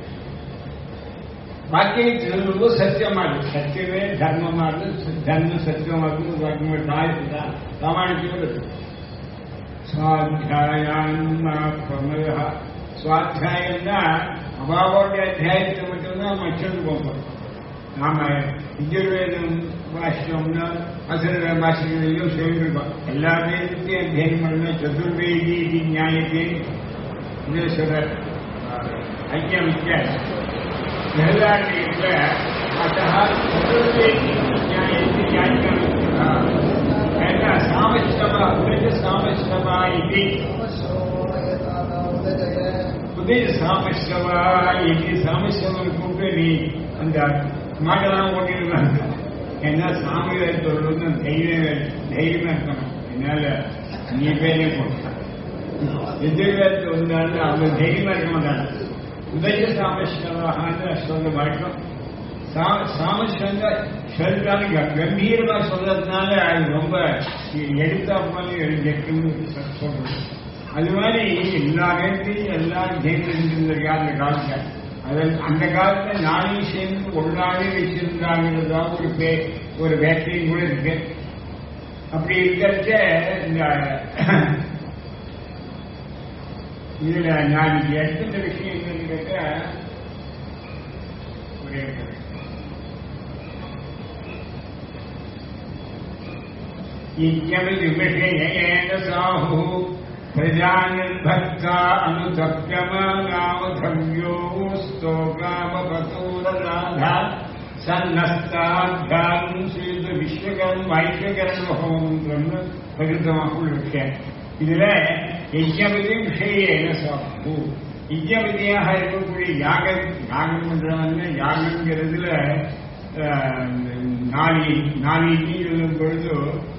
வாக்கியத்தை சொல்லும்போது சத்தியமானது. சத்தியமே தர்மமானது, தர்மம் சத்தியமானது. ராமாயணத்தோடு சுவாத்தியாயம்னா அபாவோடைய அத்தியாயத்தை மட்டும்தான் நம்ம வச்சுட்டு போகிறோம். நாம யஜுர்வேதம் பாஷ்யம்னா அசுர பாஷ்யங்களையும் சொல்லிருக்கோம். எல்லா வேதத்தையும் அத்தியாயம் பண்ணணும். சதுர்வேதி நியாயத்தை சொல்ற ஐக்கியம் வித்தியாசம் பிரகலாடத்துல சாமஸ்தவா உதய சாமஸ்தவா இது உதய சாமஸ்தவா இது சாமஸ்தவன் கூப்பிட்டு நீ அந்த மாட்டெல்லாம் ஓட்டிருந்தாங்க. ஏன்னா சாமியை சொல்றது தைரியமா இருக்கணும். என்னால நீ பேரே போட்டான் எதிர்காலத்து வந்தாலும் அவங்க தைரியமா இருக்க மாட்டாங்க. உதய சாமஸ்தவான்னு சொல்ற வழக்கம். சாமஸ்தங்க சொல்றாங்க கம்பீரமா சொல்றதுனால அது ரொம்ப எடுத்தாப்பாலும் எடுக்குன்னு சொல்றது. அது மாதிரி எல்லா நேரத்தையும் எல்லாம் ஜெயிலிருந்திருந்திருக்கா அந்த காலத்துல. அதில் அந்த காலத்துல நாளையும் சேர்ந்து ஒன்றாவே வச்சிருந்தாங்கிறதா ஒரு வேட்டையும் கூட இருக்கு. அப்படி இருக்கிறச்ச இந்த இதுல நான் எடுத்துட்ட விஷயம் என்னன்னு கேட்ட ஒரே விஷயேன சாஹு பிரஜாநிர்பக்தா அனுதப்யமானாவதவ்யோ ஸ்தோகாமபதூரநாதா சன்னஸ்தாத்தான் ஸ்ரீ விஸ்வகரம் வைஷ்யகரம் ஹோமம்னு பிரகிருத்தமாக உள்ள விஷயம். இதுல யஜ்ஞபதி விஷயேன சாஹு யஜ்ஞபதியாக இருக்கக்கூடிய யாகம் பண்றவங்க யாகங்கிறதுல நாளி சொல்லும் பொழுது